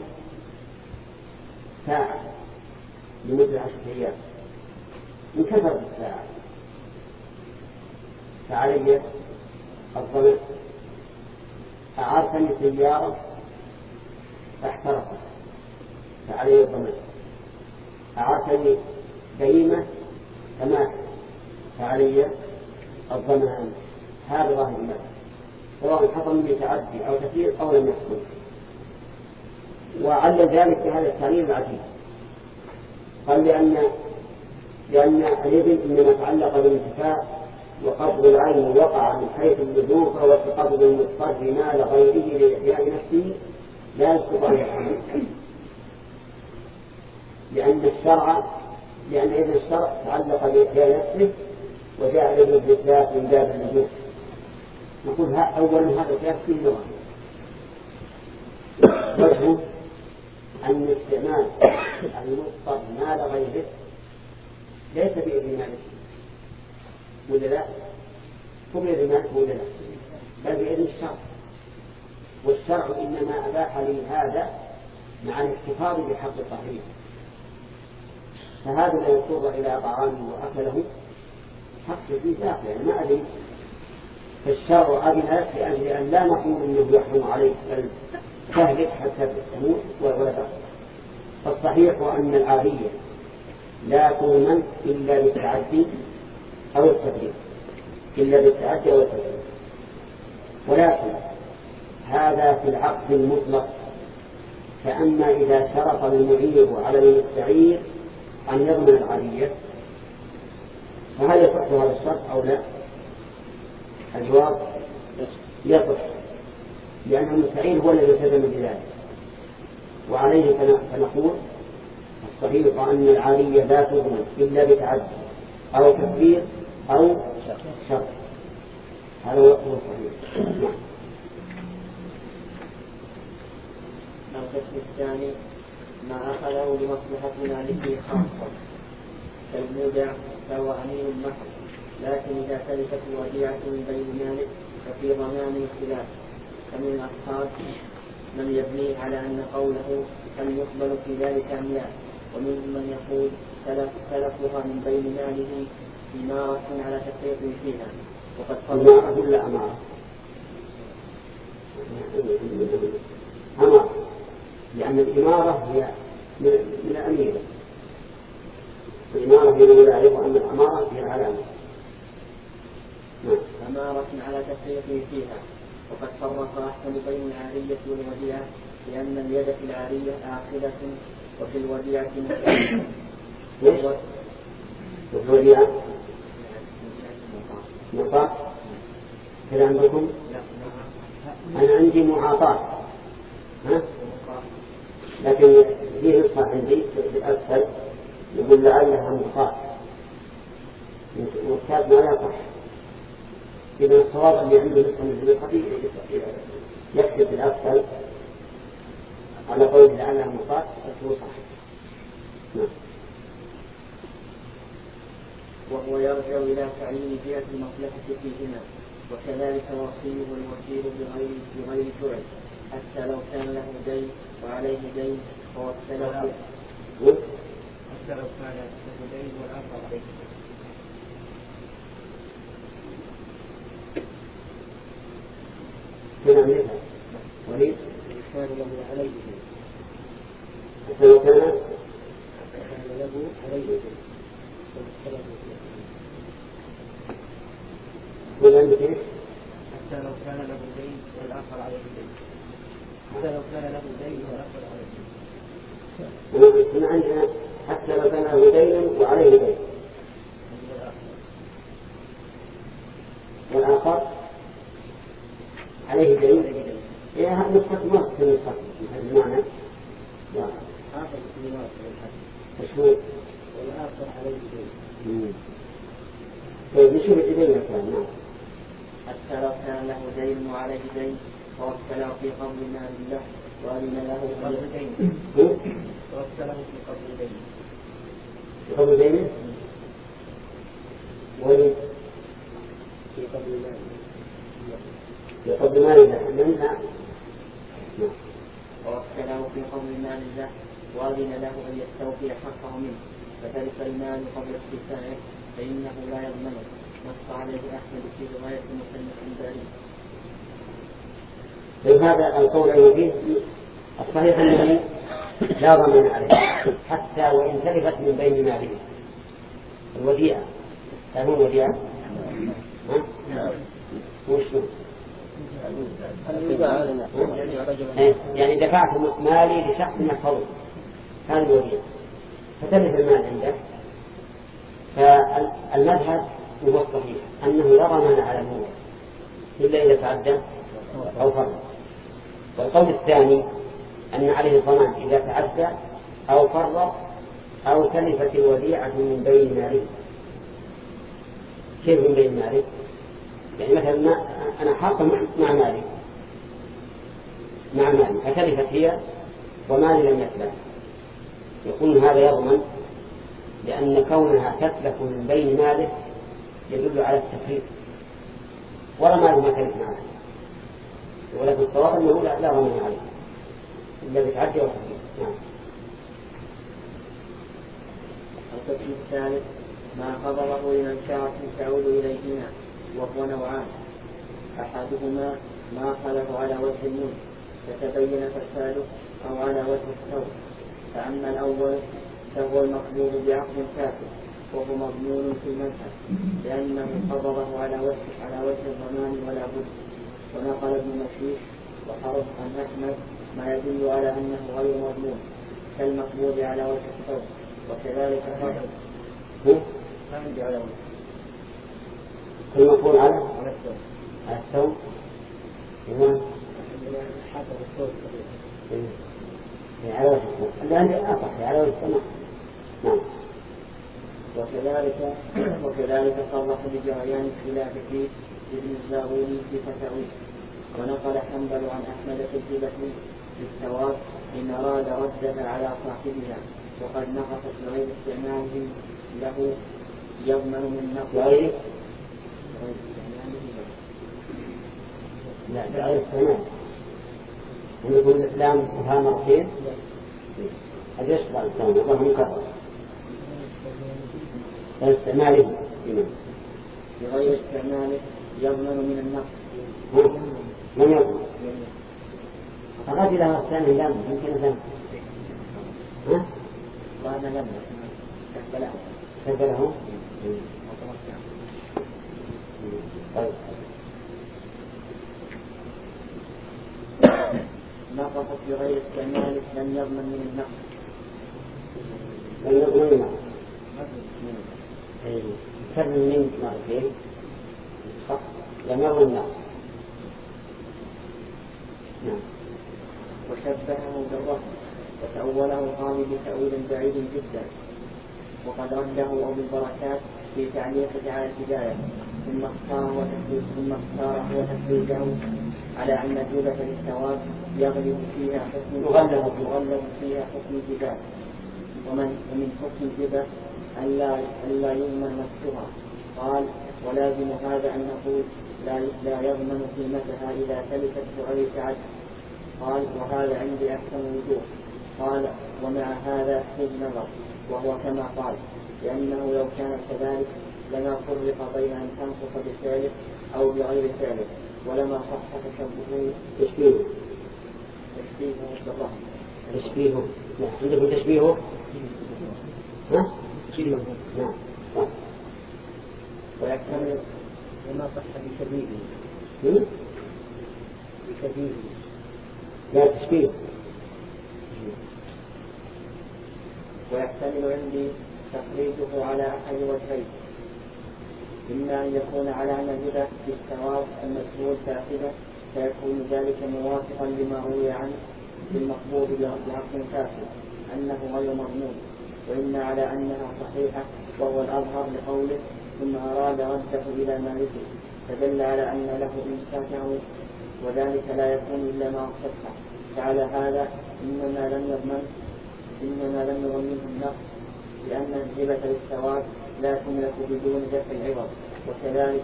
ساعة لمدة 10 أيام انكسرت الساعة فعلي الضمان. أعرتني سيارة فاحترقت فعلي الضمان. أعرتني بهيمة فمات فعلي الضمان. هذا ظاهر المذهب سواء حصل بتعدي أو كثير أو لم يحصل. وعلل ذلك بهذا التعليل العجيب. قال لأن الابن إنما تعلق بالانتفاع وقبض العين وقع من حيث اللزوم فهو تقبض المضطر مال غيره لإحياء نفسه لا يستطيع يحمل. لأن إذن الشرع تعلق بإحياء نفسه وجاء الابن بالذات من باب اللزوم. نقول أولا هذا الكلام فيه نظر. وجهه أن استعمال المضطر مال غيره ليس بإذن مالك ولا لا؟ هو بإذن مالك ولا لا؟ بل بإذن الشرع. والشرع إنما أباح لي هذا مع الاحتفاظ بحق صاحبه. فهذا لا يضطر إلى طعامه وأكله حق في ذاته يعني ما أدري. فالشرع أذن لأجل أن لا نقول أنه يحرم عليك تهلك حتى تموت ولا تخرج. فالصحيح أن العارية لا تؤمن إلا بالتعدي أو التفريط ولكن هذا في العقد المطلق. فأما إذا شرط المعير على المستعير أن يضمن العارية فهل يصح هذا الشرط أو لا؟ الجواب يصح لأن المستعين هو الذي التزم بذلك. وعليه فنقول الصحيح أن العارية لا تضمن إلا بتعدي أو تكبير أو شرط. هذا هو الصحيح. القسم الثاني ما أخذه لمصلحة مالكه خاصة كالمودع فهو أمين المحر. لكن إذا تلفت الوديعة من بين مالك ففي ضمان الخلاف. فمن الأصحاب من يبني على أن قوله هل يقبل في ذلك أم لا. ومنهم من يقول تلفها من بين ماله إمارة على تفريط فيها. وقد قال لأن الإمارة هي من الأمير، الإمارة هي الولاية، وأن الأمارة هي العلامة. أمارة على تفريقه فيها. وقد فرق أحسن بين العارية والوديعة، لأن اليد في العارية آخذة وفي الوديعة وفي الوديعة مطاع. كذا عندكم؟ أنا عندي معاطاة، لكن فيه نسخة عندي في الأسفل يقول لعلها مطاع، والكتاب ما لا يصح. إذا الصواب اللي عنده نسخة من الحديث يكتب في الأسفل على قول لعلها مطاع فهو صح. وهو يرجع إلى تعيين جهة المصلحة فيهما، وكذلك الوصي والوكيل بغير جرم، حتى لو كان له دين وعليه دين فوكله حتى لو كان له دين والآخر عليه دين. كنا مثل وليد كان له عليه دين، حتى لو كان له عليه دين. حتى لو كان له دين والآخر عليه دين. حتى لو كان له دين والآخر عليه دين. من عندنا حتى لو كان له دين وعليه دين والآخر عليه دين. هي هذه نسخة مرة في النسخة المعنى آخر السنوات مشهور والآخر عليه دين. طيب نشوف الدين الكلام. حتى لو كان له دين وعليه دين فوكله في قبض مال الله وأذن له قبض دين. فوكله في قبض دين. في قبض دينه ولي في قبل مال في قبض مال الله. ووكله في قبض مال الله وأذن له أن يستوفي حقه منه، فتلك المال قبل استيفائه فإنه لا يضمنه. نص عليه أحمد في رواية مصنف الباري. هذا القول الذي الصحيح أنه لا ضمان عليه حتى وإن تلفت من بين ماله. الوديعة تعرفون الوديعة؟ وش يعني دفعت مالي لشخص يحفظه، هذا الوديعة، فتلف المال عنده. فالمذهب هو الصحيح أنه لا ضمان على المال إلا إذا تعدى أو فرط. والقول الثاني أن عليه الضمان إذا تعدى أو فرط أو تلفت الوديعة من بين ماله. كيف من بين ماله؟ يعني مثلا أنا حاط مع مالي فتلفت هي ومالي لم يتلف، يقول هذا يضمن، لأن كونها تتلف من بين ماله يدل على التفريط، ولا مال ما تلف معه. ولكن الصواب أنه لا ضمان عليه إلا بتعدي وتفريط. نعم. القسم الثالث ما قدره لمن شاء تعود إليهما، وهو نوعان. أحدهما ما خلف على وجه الملك فتبين فساده أو على وجه السوء. فأما الأول فهو المقبول بعقد كافر وهو مضمون في المذهب، لأنه قبضه على وجه الضمان ولا بد. ونقل ابن مشيش وحرص عن أحمد ما يدل على أنه غير مضمون كالمقبول على وجه السوء. وكذلك فرق ما عندي على وجه المقبول على السوء هو حسب الصوت على وجه السوء الذي أصح على وجه السوء. نعم. وكذلك صرح بجريان الخلاف فيه ابن الزاغوني في فتاويه. ونقل حنبل عن أحمد في الهبة بالثواب إن أراد ردها على صاحبها، وقد نقصت بغير استعماله له يضمن من نقص بغير لا بغير استعمال. أن يكون الإسلام مفهوم مرتين هذا يشبه الإسلام وهو مكرر استعماله بغير استعماله يضمن من النقص. من يضمن؟ فقد لها الثاني لم يمكن ذنب. ها؟ وأنا لم كبله. طيب. نقصت بغير استعمال لم يضمن من النقص. لم يضمن من النقص. كرم من مرتين لم يضمن النقص. نعم. وشبهه بالرفع وتأوله القاضي بتأويل بعيد جدا، وقد رده أبو البركات في تعليقه على الهداية، ثم اختاره وتخريجه على أن الهبة للثواب يغلب فيها حكم الجبال، ومن حكم الهبة ألا يضمن نفسها. قال: ولازم هذا أن نقول لا يضمن قيمتها إذا تلفت بغير تعد. قال: وهذا عندي أحسن وجوه. قال: ومع هذا فيه نظر، وهو كما قال، لأنه لو كان كذلك لما فرق بين أن تنقص بثالث أو بغير ثالث، ولما صح تشبيهه بالرحم. تشبيهه. عندكم تشبيهه؟ ها؟ نعم. ويكتمل وما صح بشبيهه. لا تشبيه. ويحتمل عندي تخريجه على أحد وجهين: إما أن يكون على أن الهبة بالثواب المسؤول فاسدة، فيكون ذلك موافقا لما روي عنه بالمقبول بعقل فاسد أنه غير مضمون، وإما على أنها صحيحة وهو الأظهر لقوله: ثم أراد رده إلى مالكه، فدل على أن له إمساكه، وذلك لا يكون إلا ما صح. فعلى هذا إنما لم يضمنه النقص، لأن الهبة للثواب لا تملك بدون دفع العوض، وكذلك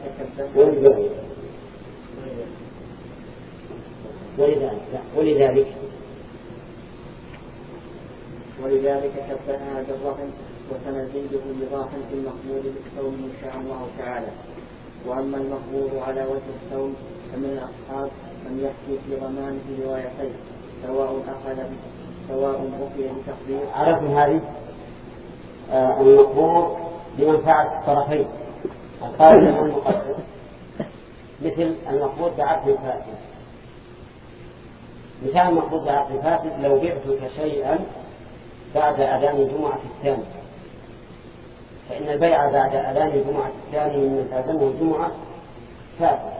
ولذلك شبهها بالرهن، وسنزيده بضاحا في المقبول بالصوم إن شاء الله تعالى. وأما المقبول على وجه الصوم فمن الأصحاب من يحكي في ضمانه روايتين، سواء أخي بتقدير. عرفتم هذه؟ المقبول بمنفعة الطرفين، القادر والمقدر، مثل المقبول بعقد فاسد. مثال المقبول بعقد فاسد: لو بعتك شيئا بعد أذان الجمعة الثاني، فإن البيع بعد أذان الجمعة الثاني من أذان الجمعة فاسد،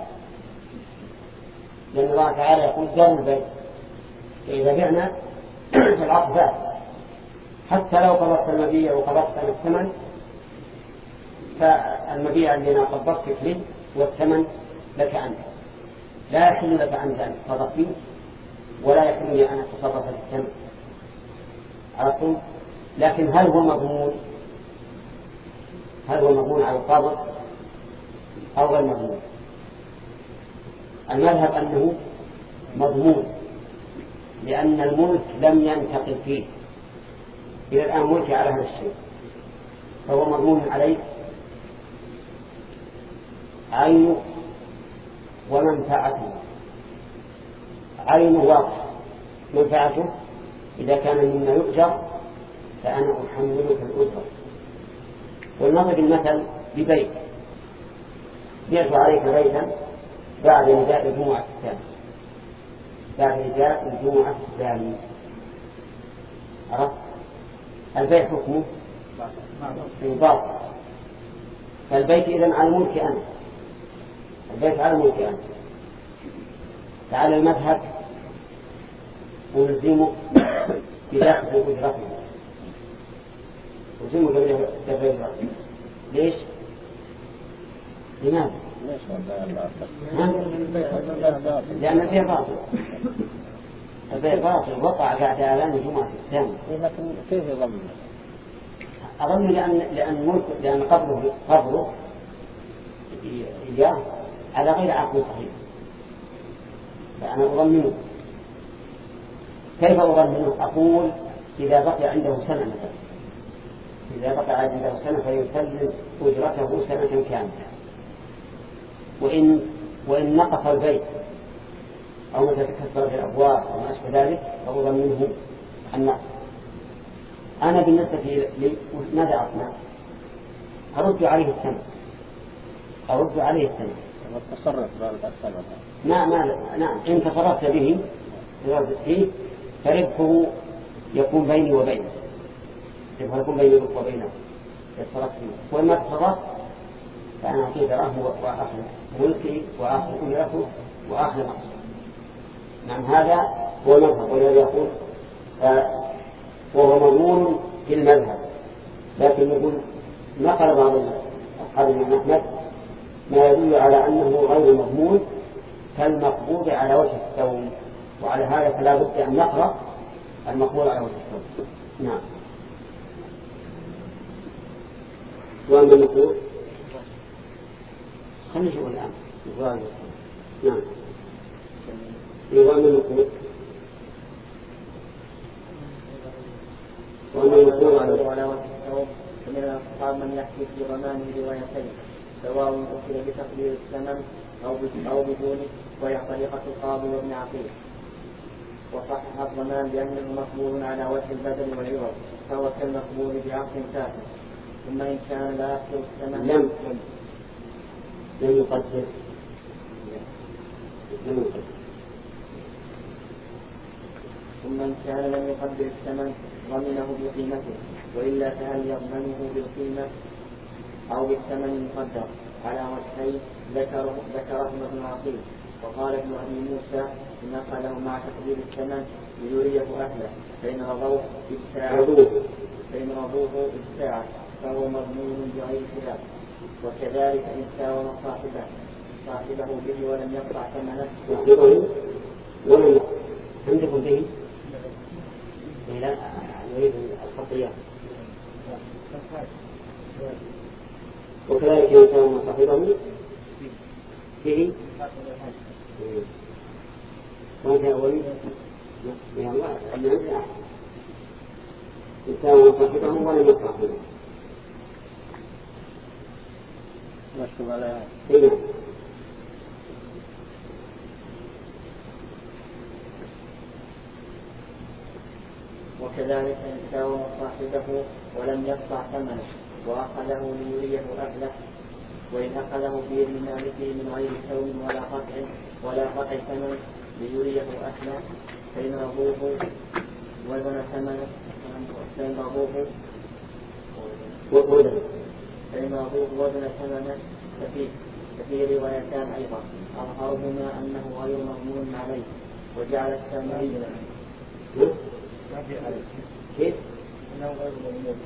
لأن الله تعالى يقول: دار البيع، فإذا بعنا فالعقد فاسد. حتى لو قبضت المبيع وقبضت الثمن، فالمبيع الذي أنا قبضتك فيه والثمن لك أنت، لا يحل لك أنت أن تتصرف فيه، ولا يحل لي أن أتصرف في الثمن. عرفتم؟ لكن هل هو مضمون؟ هل هو مضمون على القابض أو غير مضمون؟ المذهب أنه مضمون، لأن الملك لم ينتقل فيه إلى الآن، ملك على هذا الشيء، فهو مضمون عليه عينه ومنفعته. عينه واضح، منفعته إذا كان مما يؤجر فأنا أحملك الأجر. والنظر المثل ببيت: بعت عليك بيتا بعد نداء الجمعة الثاني، بعد نداء الجمعة الثاني. عرفت؟ البيع حكمه باطل، فالبيت إذن على الملك أنت، البيت على الملك أنت. تعالى المذهب ونلزمه بدفع أجرته، نلزمه بدفع أجرته. ليش؟ لماذا؟ لأن البيع باطل، البيع باطل وقع بعد إعلان الجمعة الثانية. لكن كيف يضمن؟ أظن لأن قبضه إياه على غير عقد صحيح، فأنا أضمنه. كيف أضمنه؟ أقول: إذا بقي عنده سنة مثلا، إذا بقي عنده سنة فيسلم أجرته سنة كاملة، وإن نقص البيت أو متى تكسرت الأبواب أو ما أشبه ذلك فهو منه النقص. أنا بالنسبة لي ماذا أصنع؟ أرد عليه الثمن. والتصرف بالأكثر. نعم إن تصرفت به فيه فربحه يكون بيني وبينه. يتصرف فيه. وما تصرفت فأنا أعطيه دراهم وآخذ ملكي وآخذ أمرته وآخذ نقصه. نعم هذا هو المذهب والذي يقول وهو مضمون في المذهب. لكن يقول نقل بعض أصحاب الإمام أحمد ما يدل على أنه غير مضمون كالمقبوض على وجه الثوم، وعلى هذا فلا بد أن نقرأ المقبوض على وجه الثوم. نعم. وأما النقود خلنا نشوف الآن. نعم. وأما النقود على وجه الثوم فمن الأصحاب من يحكي في ضمانه روايتين سواء أكل بتقدير الثمن أو بدونه، وهي طريقة القاضي وابن عقيل. وصحح الضمان بأنه مقبول على وجه البدل والعوض فهو كالمقبول بعقد كافر. ثم إن كان لا يقدر الثمن لم يقدر ثم إن كان لم يقدر الثمن ضمنه بقيمته، وإلا فهل يضمنه بالقيمة أو بالثمن المقدر؟ على وجهين ذكرهما ابن عقيل. وقال ابن أبي موسى نقله مع تقدير الثمن ليريه أهله فإن رضوه ابتاعه فهو مضمون بغير خلاف. وكذلك إن ساوم صاحبه به ولم يقطع ثمنه عندكم به لا يريد الخطيئة. وكذلك إن ساوم صاحبه به وكان أولي يا الله أن عندي أحد إن ساوم صاحبه ولم يقطع ثمنه مشكوب عليها. وكذلك إن ساوم صاحبه ولم يقطع ثمنه وأخذه ليريه أهله، وإن أخذه في يد مالكه من غير سوم ولا قطع ثمن ليريه أهله فإن رضوه وزن ثمنه ففي روايتان أيضا أظهرهما أنه غير مضمون عليه. وجعل السامري كيف؟ أنه غير مضمون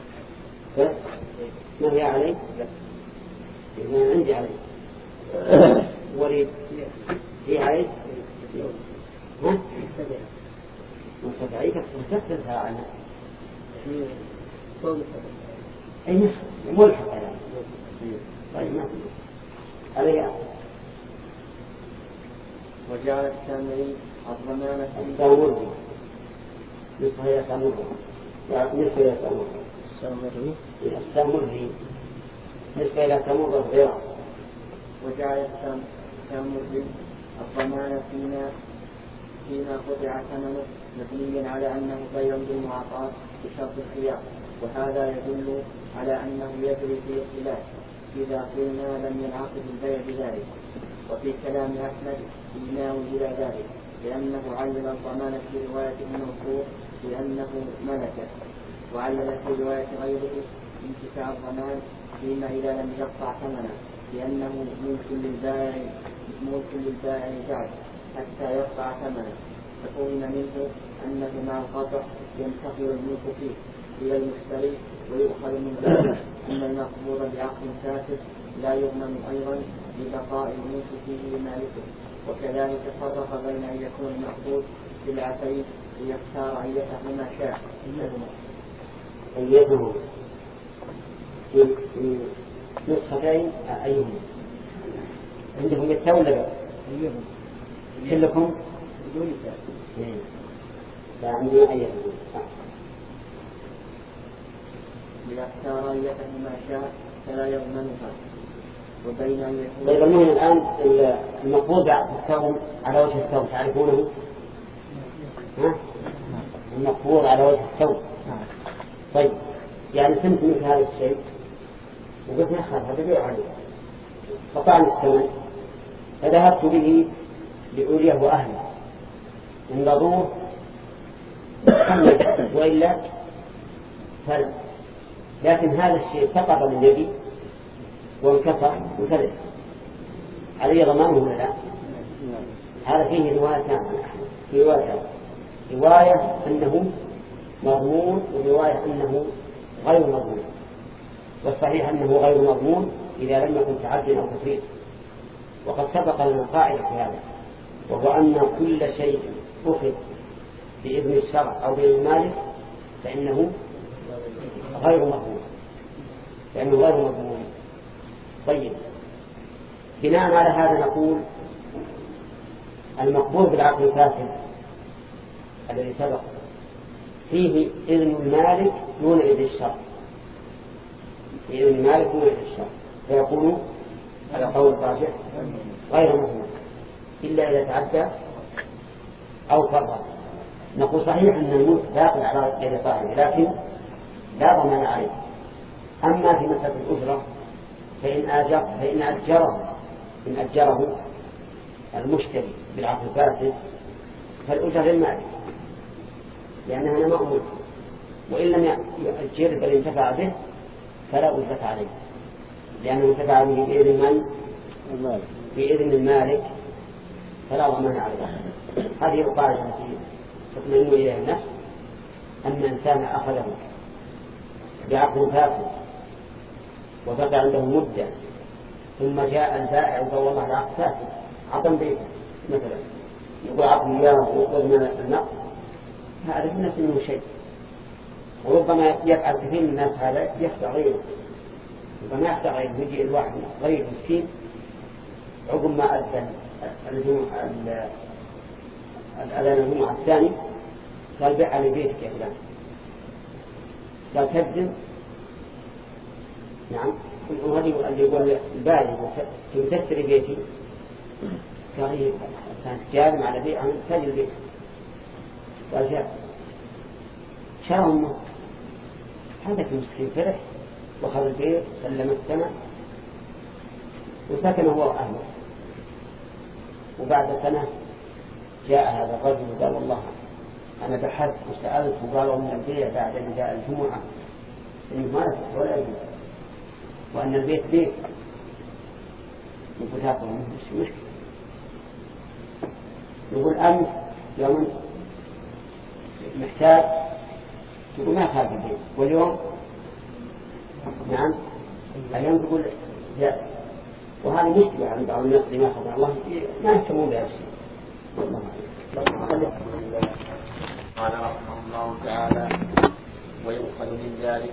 ما هي عليه؟ لا إذا عندي عليه وريد هي عليه ها؟ مستدعيك تستفدها عنها أي نفس ملحق يعني. طيب ما عليه. وجعل السامري الضمانة السامري نصف هي سامري نسبة إلى ثمود الغيرة. وجعل السامري الضمان فيما قطع ثمنه مبنيا على أنه بيع بالمعاطاة بشرط الخيار، وهذا يدل على أنه يجري في الخلاف إذا قلنا لم ينعقد البيع بذلك. وفي كلام أحمد إجماع إلى ذلك لأنه علل الضمان في رواية المنصور لأنه ملكه، وعلل في رواية غيره انتفاع الضمان فيما إذا لم يقطع ثمنه لأنه ملك للبائع بعد حتى يقطع ثمنه، ففهم منه أنه مع القطع ينتقل الملك فيه إلى المشتري ويؤخذ من ذلك أن المقبوض بعقد فاسد لا يضمن أيضا لبقاء الملك فيه لمالكه. وكذلك فرق بين أن يكون المقبوض بالعتين ليختار أيتهما شاء أيتهما في نسختين أيهما عندكم يتساوي ولا لا؟ كلكم بدون ذلك لا عندنا أيتهما ليختار أيتهما شاء فلا يضمنها. وبين أن يكون. طيب المهم الآن المقبوض الثوم على وجه الثوم تعرفونه؟ ها؟ المقبوض على وجه الثوم. طيب يعني سمت مثل هذا الشيء وقلت يا أخي هذا بيع عليه فطعني الثمن فذهبت به لأوليه وأهله إن رضوه حمل وإلا فلا. لكن هذا الشيء سقط من يدي وانكسر وكذب علي ضمانه ولا لا؟ هذا فيه روايتان في رواية أنه مضمون ورواية أنه غير مضمون. والصحيح أنه غير مضمون إذا لم يكن تعدي أو تفريط. وقد سبق لنا قاعدة في هذا وهو أن كل شيء أخذ بإذن الشرع أو بإذن المالك فإنه غير مضمون. طيب بناء على هذا نقول المقبول بالعقد الفاسد الذي سبق فيه إذن المالك دون إذن الشرع. فيقول على قول الراجح غير مضمون إلا إذا تعدى أو فرط. نقول صحيح أن الملك داخل على يد صاحبه لكن لا ضمان عليه. أما في مسألة الأجرة فإن أجره المشتري بالعقد الفاسد فالأجرة للمالك لأنها أنا مأمور. وإن لم يأجر بل انتفع به فلا أجرة عليه لأنه انتفع به بإذن المالك فلا ضمان عليه. هذه القاعدة التي تطمئن إليها النفس أن إنسان أخذه بعقد فاسد وبقى عنده مدة ثم جاء البائع وقال والله العقد فاسد عطم بيته مثلا يقول عطم إياه ويقول من النقد هذا في نفس منه شيء. وربما يفعل كثير من الناس هذا يخدع غيره. ربما يخدع غيره يجي الواحد غير مسكين عقب ما أذن الأذان الجمعة الثاني قال بيع على بيتك يا فلان قال تقدم نعم وهذه اللي يقول البالغ تشتري بيتي قال هي كانت جارم على بيع عن تاج البيت قال جاء شرى النص هذا المسكين فرح وخذ البيت سلم السنة وسكن هو أهله. وبعد سنة جاء هذا الرجل وقال والله أنا بحثت وسألت وقالوا من البيت بعد أن جاء الجمعة إنه ما نفع ولا يجوز وأن البيت بيت يقول هذا مش مشكلة. يقول أمس يوم محتاج يقول ما خاف البيت واليوم نعم اليوم تقول جاء. وهذه مشكلة عند بعض الناس لما خبر الله ما يهتمون بهذا الشيء. قال رحمه الله تعالى ويؤخذ من ذلك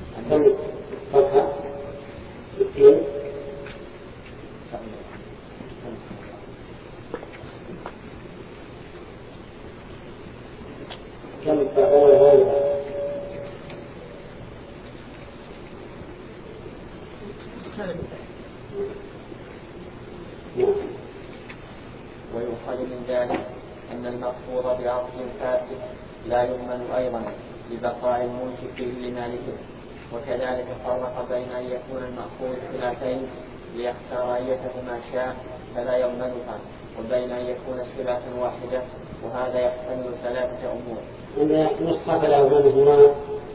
ويؤخذ من ذلك أن المقبوض بعقد فاسد لا يؤمن أيضا لبقاء الملك فيه لمالكه. وكذلك فرق بين أن يكون المأخوذ سلعتين ليختار أيتهما شاء فلا يؤمنها وبين أن يكون سلعة واحدة وهذا يحتمل ثلاثة أمور. إن نسخة فلا يؤمنهما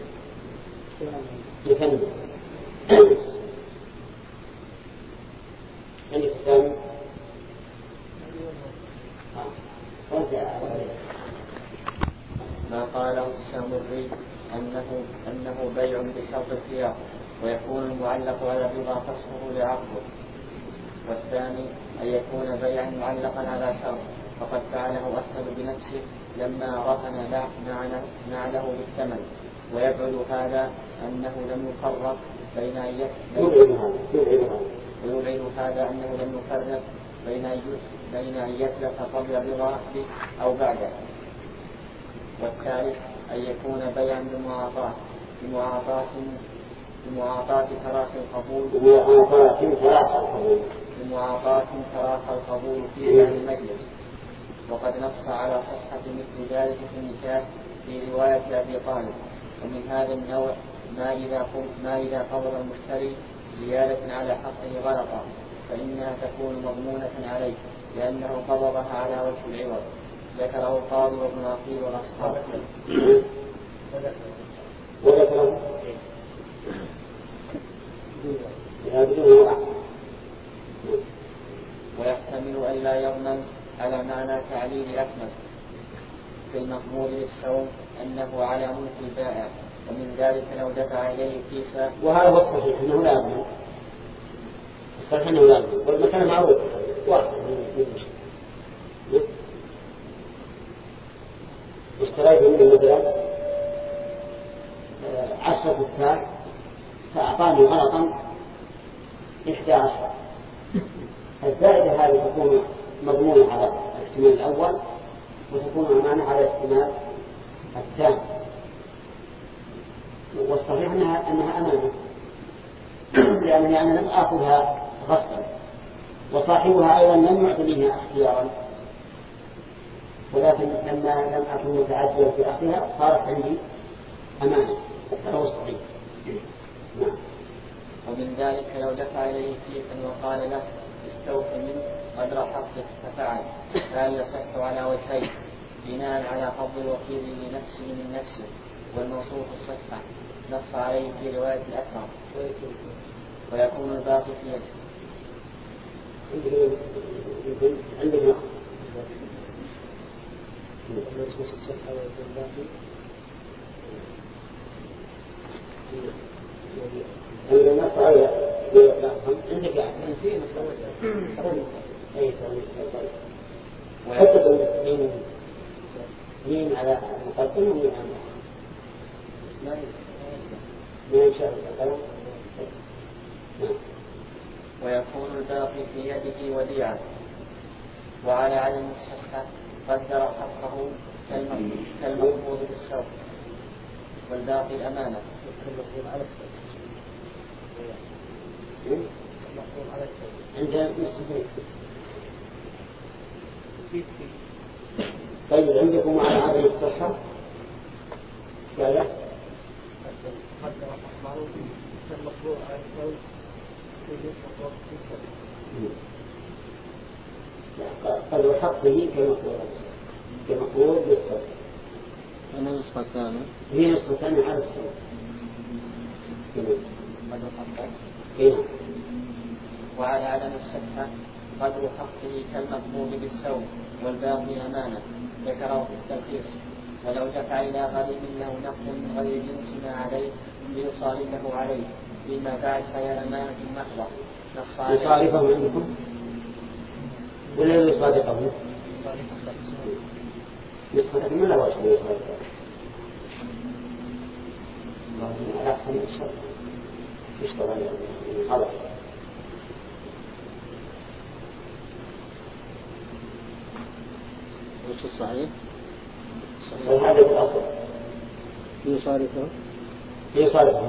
يكمل عندك الثاني ما قاله السامري أنه بيع بشرط الخيار ويكون المعلق على الرضا فسخه لعقده. والثاني أن يكون بيعا معلقا على شرط فقد فعله أحمد بنفسه لما رهن نعله بالثمن. ويبعد هذا أنه لم يفرق بين بين أن يتلف قبل الرضا به أو بعده. والثالث أن يكون بيعا بمعاطاة بمعاطاة تراخى القبول في أهل المجلس. وقد نص على صحة مثل ذلك في النكاح في رواية أبي طالب. ومن هذا النوع ما إذا قبض المشتري زيادة على حقه غلطا فإنها تكون مضمونة عليه لأنه قبضها على وجه العوض. ذكره القاضي وابن عقيل والأصحاب. وذكره ويحتمل أن لا يضمن على معنى تعليل أكمل في المقبول للصوم أنه على ملك البائع، ومن ذلك لو دفع إليه كيسا. وهذا هو الصحيح أنه لا يضمن. الصحيح أنه لا يضمن والمكان معروف واحد. اشتريت منه مثلا 10 كتاب فأعطاني غلطا 11. الزائدة هذه تكون مضمونة على الاحتمال الأول وتكون أمانة على الاحتمال الثاني. والصحيح أنها أمانة يعني أنا لم آخذها غصبا، وصاحبها أيضا لم يعطنيها اختيارا، ولكن لما لم أكن متعجلا في أخذها صارت عندي أمانة. هذا هو الصحيح. نعم. ومن ذلك لو دفع إليه كيسا وقال له استوفي منه قدر حقك ففعل، فهل يصح على وجهين بناء على قبض الوكيل لنفسه من نفسه والموصوف الصحة نص عليه في رواية الأكرم ويكون الباقي في يده. عندنا الموصوف الصحة والباقي عندنا صحيح عندك يعني في وحتى مين على المقدم ومين على ما شاء الله. ويكون الباقي في يده وديعا. وعلى عدم الصحة قدر حقه كالمقبوض بالسوق والباقي الأمانة. عندنا طيب عندكم على عدم الصحة لا قد وحقه كمقبول بالصوت. أنا نسخة ثانية هي نسخة ثانية على الصوت. وعلى عدم الصحة قدر حقه كالمقبول بالسوم والباقي أمانة. ذكره في التلخيص. ولو دفع إلى غريب له نقد من غير جنس ما عليه ليصارفه عليه فيما بعد فهي أمانة محضة. نص عليه. يصارفه عندكم ولا يصارفه؟ يصارفه من لا وجه يصارفه. على أحسن الشر يشتغل يعني خلاص. وش الصحيح؟ وهذا الأصل يصارفه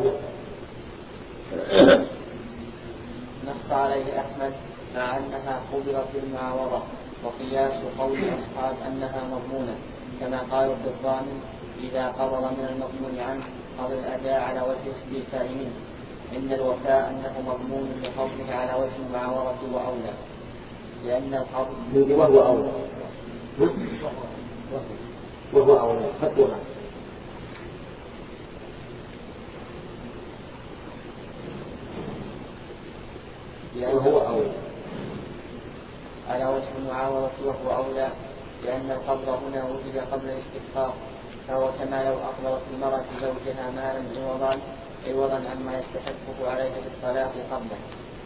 نص عليه أحمد مع أنها قبلت بالمعاوضة وقياس قول أصحاب أنها مضمونة كما قالوا في الضامن إذا قبض من المضمون عنه قبل الأداء على وجه استيفاء منه إن الوفاء أنه مضمون لقبضه على وجه المعاوضة وأولى لأن القبض وهو أولى فتوها وهو أولى على وجه المعاوضة وهو أولى لأن القبض هنا وجد قبل الاستحقاق فهو كما لو أقبضت المرأة زوجها مالا عوضا عما يستحقه عليه بالطلاق قبله.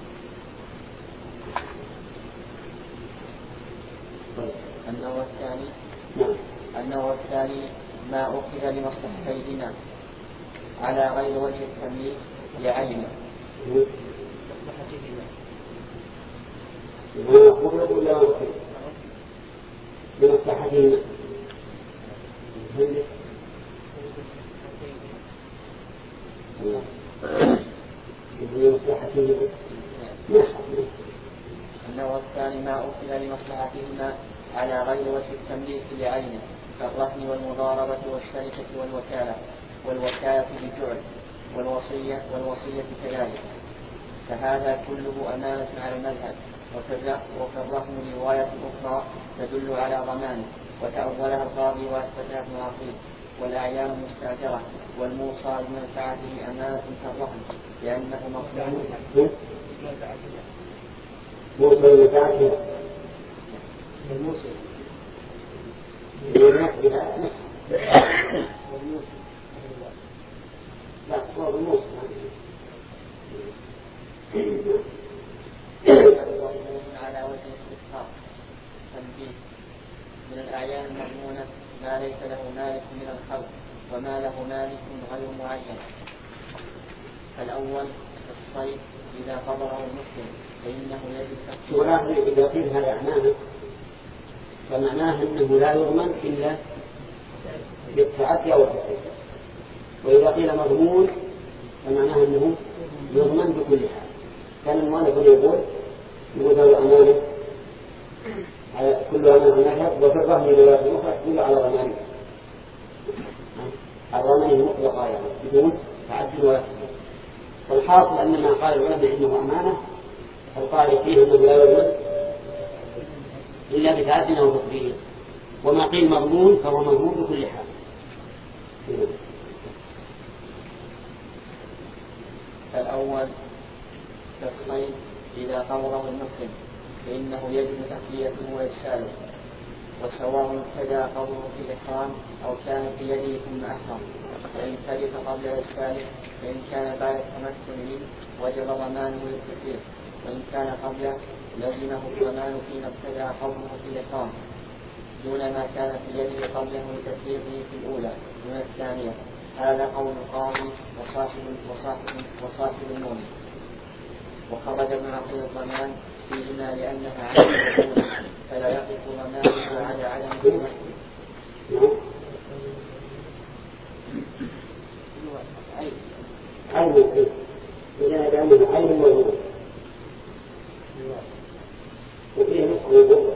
النوع الثاني ما أخذ لمصلحتيهما على غير وجه التمليك لعينه. لمصلحتهما لمصلحته النوع الثاني ما أكل لمصلحتهما على غير وجه التمليك لعينه كالرهن والمضاربة والشركة والوكالة بالجعل والوصية كذلك، فهذا كله أمانة على المذهب. وفي الرهن رواية أخرى تدل على ضمانه وتأولها القاضي وأثبتها ابن عقيل. والأعيان المستأجرة والموصى بمنفعته أمانة كالرهن لأنه مقبول على وجه الاستثقاء. تنبيه: من الأعيان المضمونة ما ليس له مالك من الخلق وما له مالك غير معين. الأول الصيد إذا قبضه المسلم فإنه يجب تفكيره. إذا قيل هذا أمانة فمعناه أنه لا يضمن إلا بالتعدي أو التعدي، وإذا قيل مضمون فمعناه أنه يضمن بكل حال. كان المؤلف يقول له أمانة كل أمانة نشهد، وفي الرهن رواية أخرى تدل على ضمانه الضمان مطلقا يعني بدون تعدي ولا تفكير. والحاصل أن ما قال العلماء إنه أمانة القائل فيه أنه لا يضمن إلا بتعدي أو تفكير، وما قيل مضمون فهو مضمون بكل حال. الأول كالصيد إذا قبضه المسلم فإنه يجب تحليته وإرساله، وسواء ابتدى قبضه في الإحرام أو كان في يده ثم أحرم، فإن تلف قبل إرساله فإن كان بعد التمكن منه وجب ضمانه للتكليف، وإن كان قبله لزمه الضمان فيما ابتدى قبضه في الإحرام دون ما كان في يده قبله لتكليفه في الأولى دون الثانية. هذا قول القاضي وصاحب المؤمن. وخرج ابن عقيل الضمان فيهما لأنها عدم الأولى فلا يقف ضمانه على عدم التمكن. عين إذا كان عين موجود وفيه نسخ موجود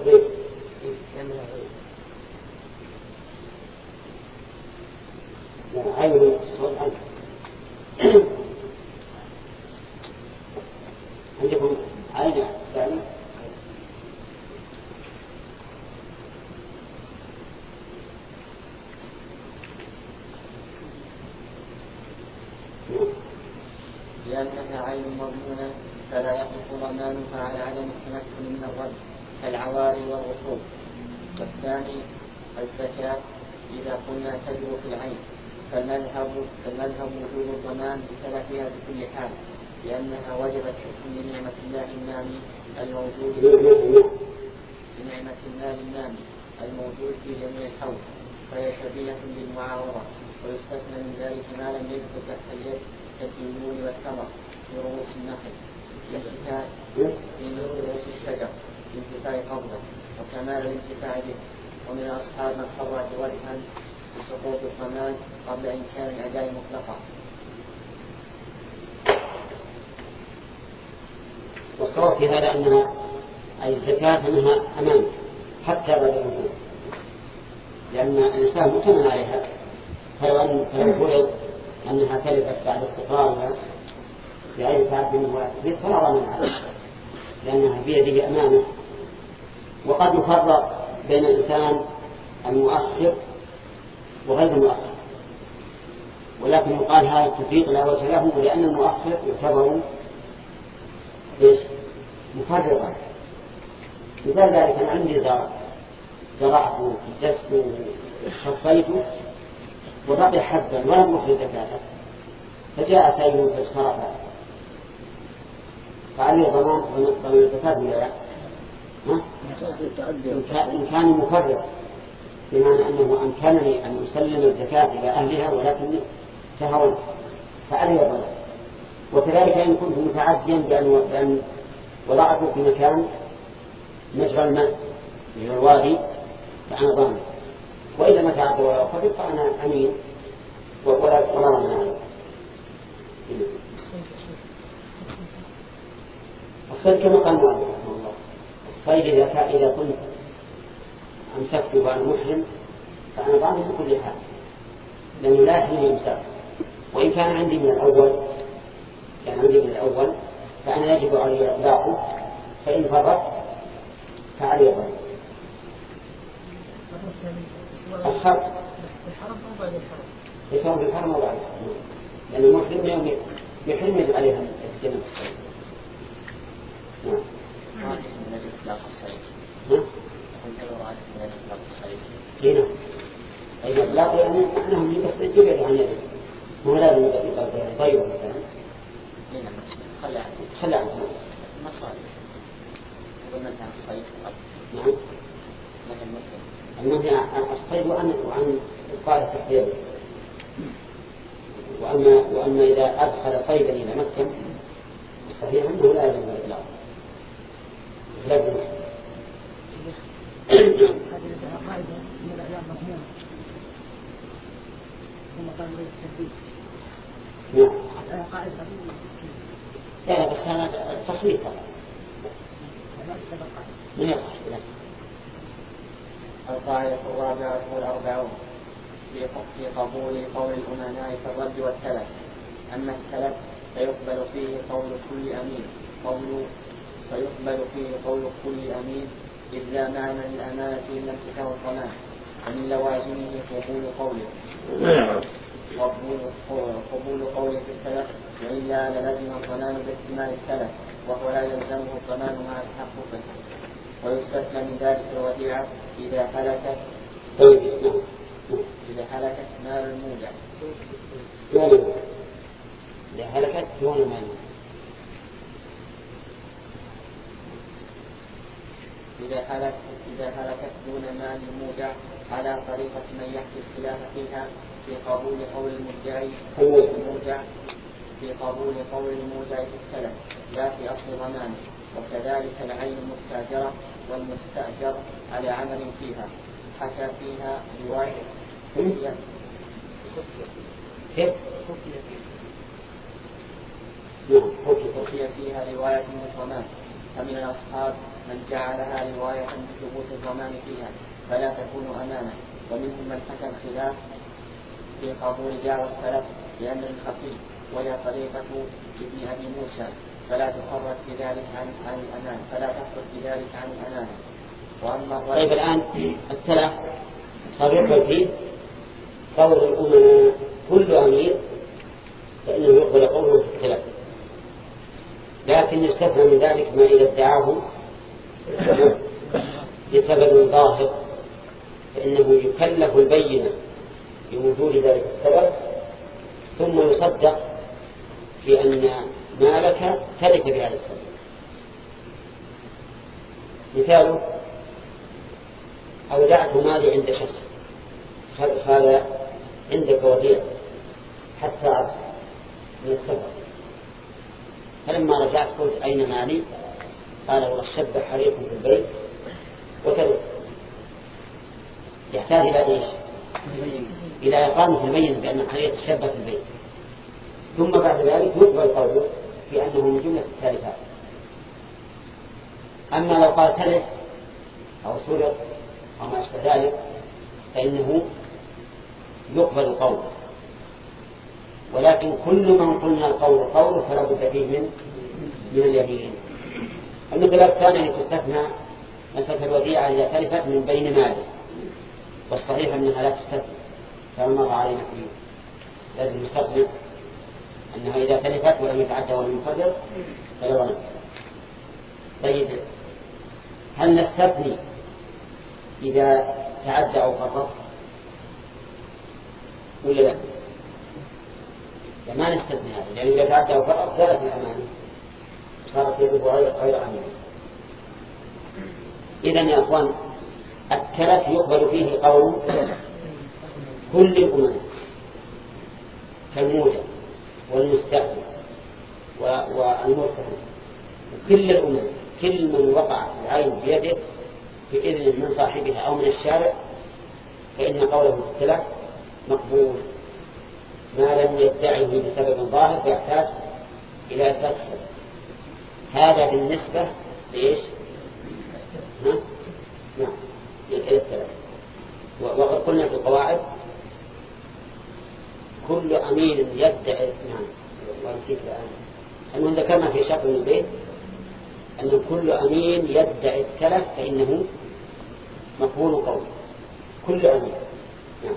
عين الصوت عندكم عين ثاني لأنها عين مضمونة فلا يقف ضمانها على عدم التمكن من الرد كالعواري والرسوب. والثاني الزكاة إذا قلنا تجب في العين فالمذهب وجوب الضمان بتلفها بكل حال لأنها وجبت حكم نعمة الله النامي الموجود في جميع الحول، فهي شبيهة بالمعاورة. ويستثنى من ذلك ما لم يدخل تحت اليد كالديون والثمر في رؤوس النخل في رؤوس الشجر لانتفاع قبضه وكمال الانتفاع به. ومن أصحاب من خرج وجها بسقوط الضمان قبل إمكان الأداء مطلقا. والصواب في هذا أنها أي الزكاة أنها أمان حتى بعد الوجود، لأن الإنسان مؤتمن عليها، فلو فرض أنها تلفت بعد استقرارها بأي تعد منه فلا ضمان عليها لأنها بيده أمانة. وقد يفرق بين الإنسان المؤخر وغير المؤخر، ولكن يقال هذا التفريق لا وجه له لأن المؤخر يعتبر مفرطا. مثال ذلك أنا عندي زرعته جسته شفيته وبقي حبا ولم أخرج زكاته، فجاء سيد فاشترط فعليه ضمان الزكاة ولا لا؟ إن كان مفرط بمعنى أنه أمكنني أن أسلم الزكاة إلى أهلها ولكن سهروا فعليه ضمان. وكذلك إن كنت متعديا بأن وضعته في مكان مجرى الماء من الوادي فأنا ضامن، وإذا ما تعدى ولا أخرج فأنا أمين ولا ضمان عليه. الصيد كما قال الله رحمه الله، الصيد إذا كنت أمسكت وأنا محرم فأنا ضامن بكل حال، لأنه لا يحل الإمساك. وإن كان عندي من الأول فأنا يجب علي إطلاقه، فإن فرط فعلي ضرر. الحرم يسوى في الحرم وبعد الحرم، لأن المحرم يوم يحرم يجب عليها الجنة الصيد. نعم. من أجل إطلاق الصيد. نعم. من أجل إطلاق الصيد. هنا. أي إطلاق يعني أنهم يقصد يبعد عن يده، مو لازم يبقى طيب مثلا. هنا تخلى عنه. مصالح. يقول مثلا الصيد. نعم. النهي عن الصيد وعن إبقاء تحت يده. وأما إذا أدخل صيدا إلى مكة صحيح أنه لا يلزم الإطلاق. لازم. هذه قاعدة من الأعيان مضمونة. ثم قال لي التثبيت. نعم. قاعدة. لا بس هذا تصويت طبعا. من يقع؟ القاعدة الرابعة والأربعون في قبول قول الأمناء كالرد والتلف. أما التلف فيقبل فيه قول كل أمين إذ لا معنى للأمانة إلا انتفاء الضمان، ومن لوازمه قبول قوله في التلف، وإلا للزم الضمان باحتمال التلف، وهو لا يلزمه الضمان مع تحققه. ويستثنى من ذلك الوديعة إذا هلكت مال المودع. إذا هلكت دون مال. إذا هلكت دون مال المودع على طريقة من يحكي الخلاف فيها في قبول قول المودع في التلف لا في أصل ضمانه. وكذلك العين المستأجرة والمستأجر على عمل فيها حكى فيها رواية حكي فيها رواية من الضمان، فمن الأصحاب من جعلها رواية بثبوت الضمان فيها فلا تكون أمانة، ومنهم من حكى الخلاف في قبول دعوى التلف لأمر خفي وهي طريقة ابن أبي موسى، فلا تخرج بذلك عن الأمانة. وأما طيب الآن التلف صار يقبل فيه قول الأمناء كل أمير فإنه يقبل قوله في التلف، لكن يستثنى من ذلك ما إذا ادعاه بسبب ظاهر فإنه يكلف البينة بوجود ذلك السبب ثم يصدق في أن مالك تلف بهذا السبب. مثاله أودعت مالي عند شخص، هذا عندك وديع حتى أرجع من السفر، فلما رجعت قلت أين مالي؟ قال والله شب حريق في البيت وتلف. يحتاج إلى إيش؟ إلى إقامة البين بأن الحريق شب في البيت، ثم بعد ذلك يقبل قوله في أنه من جملة التالفات. أما لو قال تلف أو سرق أو ما أشبه ذلك فإنه يقبل قوله، ولكن كل من قلنا القول قوله فلا بد فيه من اليمين. المثل الثاني تستثنى مسألة الوديعة إذا تلفت من بين ماله، والصحيح أنها لا تستثنى كما مر علينا فيه، لازم نستثنى أنها إذا تلفت ولم يتعدى ولم يفرط فلا ضمان. طيب هل نستثني إذا تعدى أو فرط ولا لا؟ ما نستثني هذا، لأن إذا تعدى أو فرط زالت الأمانة صارت يده غير أمين. إذن يا أخوان التلف يقبل فيه قول كل الأمم كالموجب والمستأذن والمرتهن، كل الأمم، كل من وقع العين بيده بإذن من صاحبها أو من الشارع فإن قوله التلف مقبول ما لم يدعه بسبب ظاهر فيحتاج إلى إثبات السبب. هذا بالنسبة لإيش؟ نعم إلى الثلاث. وقد قلنا في القواعد كل أمين يدعي، نعم ونسيت الآن أنه ذكرنا في شرط من البيت أن كل أمين يدعي التلف فإنه مقبول قوله، كل أمين. نعم.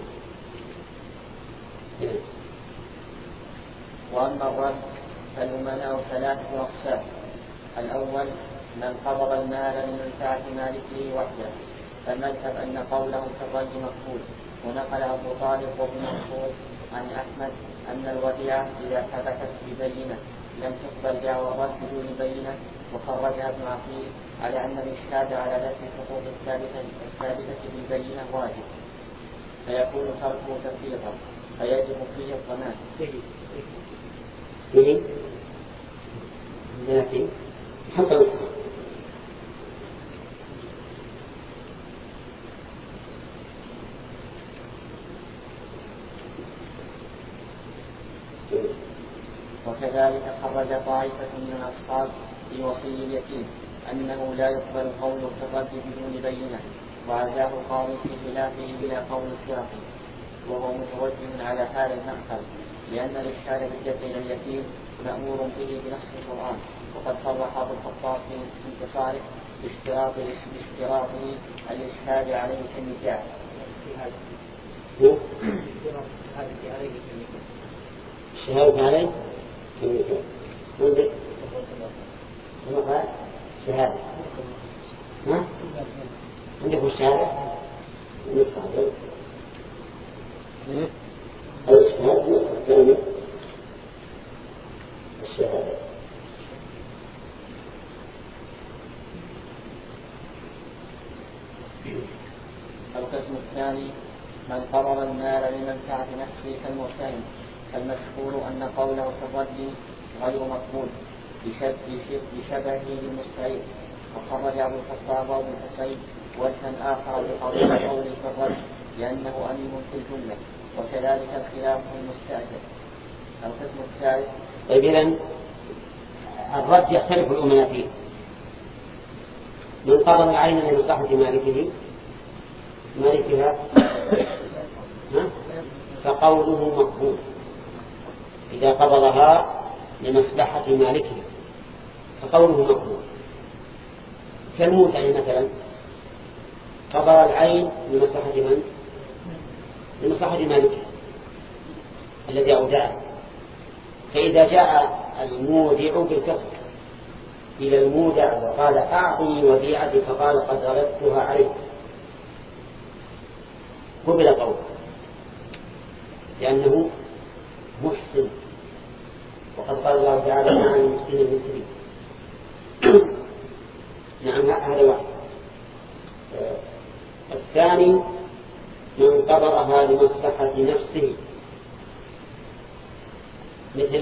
وأما الرد فالأمناء ثلاثة أقسام. الأول من قبض المال لمنفعة مالكه وحده، فالمذهب أن قوله في الرد مقبول. ونقل أبو طالب وابن مسعود عن أحمد أن الوديعة إذا ثبتت ببينة لم تقبل دعوى الرد بدون بينة. وخرجها ابن عقيل على أن الإشهاد على دفع الحقوق الثابتة بالبينة واجب، فيكون تركه تفريطا فيجب فيه الضمان. وكذلك خرج طائفة من الأصحاب في وصي اليتيم أنه لا يقبل قول في الرد بدون بينة، وعزاه القاضي في خلافه إلى قول الفرقي، وهو متوجه على هذا المأخذ، لأن الإشهاد بالدفع إلى اليتيم مأمور به بنص القرآن، وقد صرح أبو الخطاب في انتصاره باشتراطه الإشهاد عليه كالنكاح. الشهادة عليه كالنكاح. عندك قال شهادة، ها؟ عندك الشهادة الشهادة الشهادة. القسم الثاني من قرر المال لمنفعة نفسه كالمغتنم، فالمشهور أن قوله في الرد غير مقبول بشبهه للمستعير. وخرج أبو الخطاب وابن الحسين وجها آخر بقوله في الرد لأنه أمين في الجملة، وكذلك الخلاف في المستأجر. القسم الثالث. طيب إذن الرد يختلف الأمناء فيه. من قبض العين لمصلحة مالكها فقوله مقبول إذا قبضها لمصلحة مالكها، فقوله مقبول. كالمودع مثلا قبض العين لمصلحة من؟ لمصلحة مالكها الذي أودعه. فإذا جاء المودع بالكسر إلى المودع وقال أعطني وديعتي فقال قد غلبتها عليك، قبل قوله لأنه محسن، وقد قال الله تعالى عن المحسن المسلم. نعم هذا واحد. الثاني من قبضها لمصلحة نفسه مثل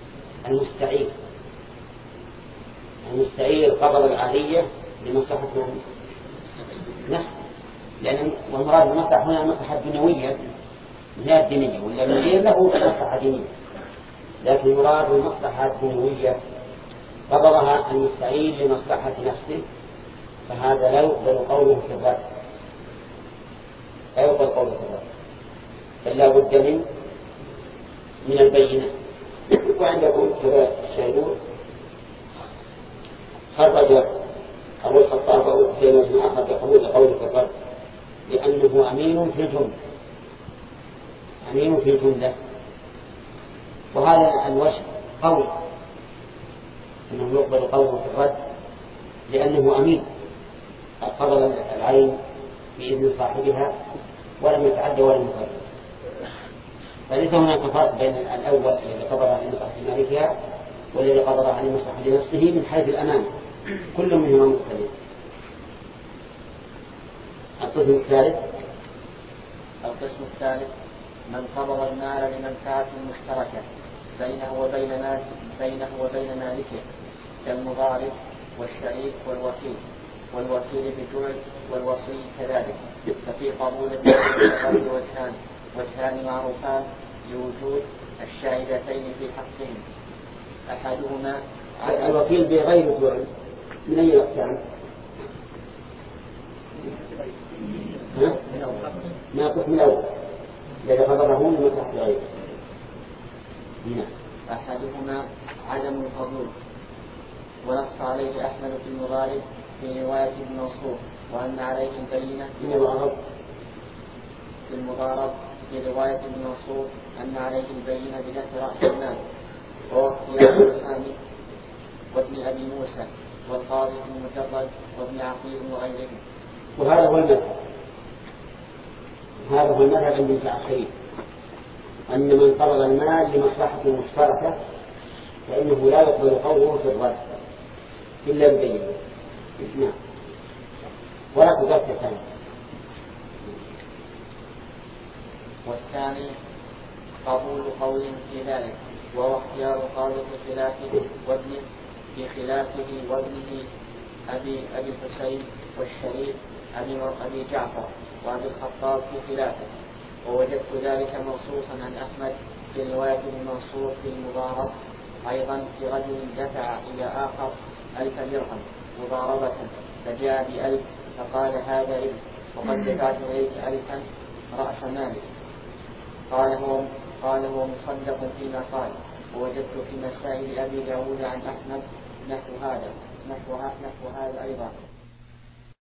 المستعير قبض العالية لمصلحة نفسه، لأن والمراد المصلحة هنا المصلحة الدنيوية لا الدينية، ولا المدير له مصلحة دينية، لكن مراد المصلحة الدنيوية قبضها المستعير لمصلحة نفسه، فهذا لا يقبل قوله في الرد، لا يقبل قوله في الرد، فلا بد من البينة. وعندكم كذا الشاهدون خرج أبو الخطاب في مجموعة خرج قوله في الرد لأنه أمين في الجملة، وهذا الوجه قول أنه يقبل قوله في الرد لأنه أمين قبل العين بإذن صاحبها ولم يتعدى ولم يفرق. فليس هناك فرق بين الأول الذي قبضها لمصلحة مالكها والذي قبضها لمصلحة نفسه من حيث الأمان، كل منهما مختلف. القسم الثالث من قبض المال لمنفعة مشتركة بينه وبين مالكه كالمضارب والشريك والوكيل بجعل والوصي كذلك. ففي قبول الدين وجهان معروفان لوجود الشاهدتين في حقهم، أحدهما الوكيل بغير الدعاء من أي الأقسام؟ ما قسم الأول إذا خبره من تحت غيره. أحدهما عدم القبول، ونص عليه أحمد في المضارب في رواية ابن منصور، وأن عليه البينة في المضارب في رواية ابن منصور أن عليه البينة بدفع رأس المال، وهو اختيار الحامي وابن أبي موسى والقاضي في المجرد وابن عقيل وغيرهم. وهذا هو المذهب، هذا هو المذهب عند المتأخرين، أن من قبض المال لمصلحة مشتركة فإنه لا يقبل قوله في الرد إلا ببينة. نعم. ولا تذكر ثاني. والثاني قبول قول في ذلك، وهو اختيار قاضي في خلافه وابنه في خلافه وابنه أبي الحسين والشريف أبي جعفر وأبي الخطاب في خلافه. ووجدت ذلك منصوصا عن أحمد في رواية ابن منصور في المضارب أيضا في رجل دفع إلى آخر 1000 درهم مضاربة فجاء ب1000 فقال هذا ربح وقد دفعت إليك 1000 رأس مالك. قال هو مصدق فيما قال. ووجدت في مسائل أبي داود عن أحمد نحو هذا أيضا.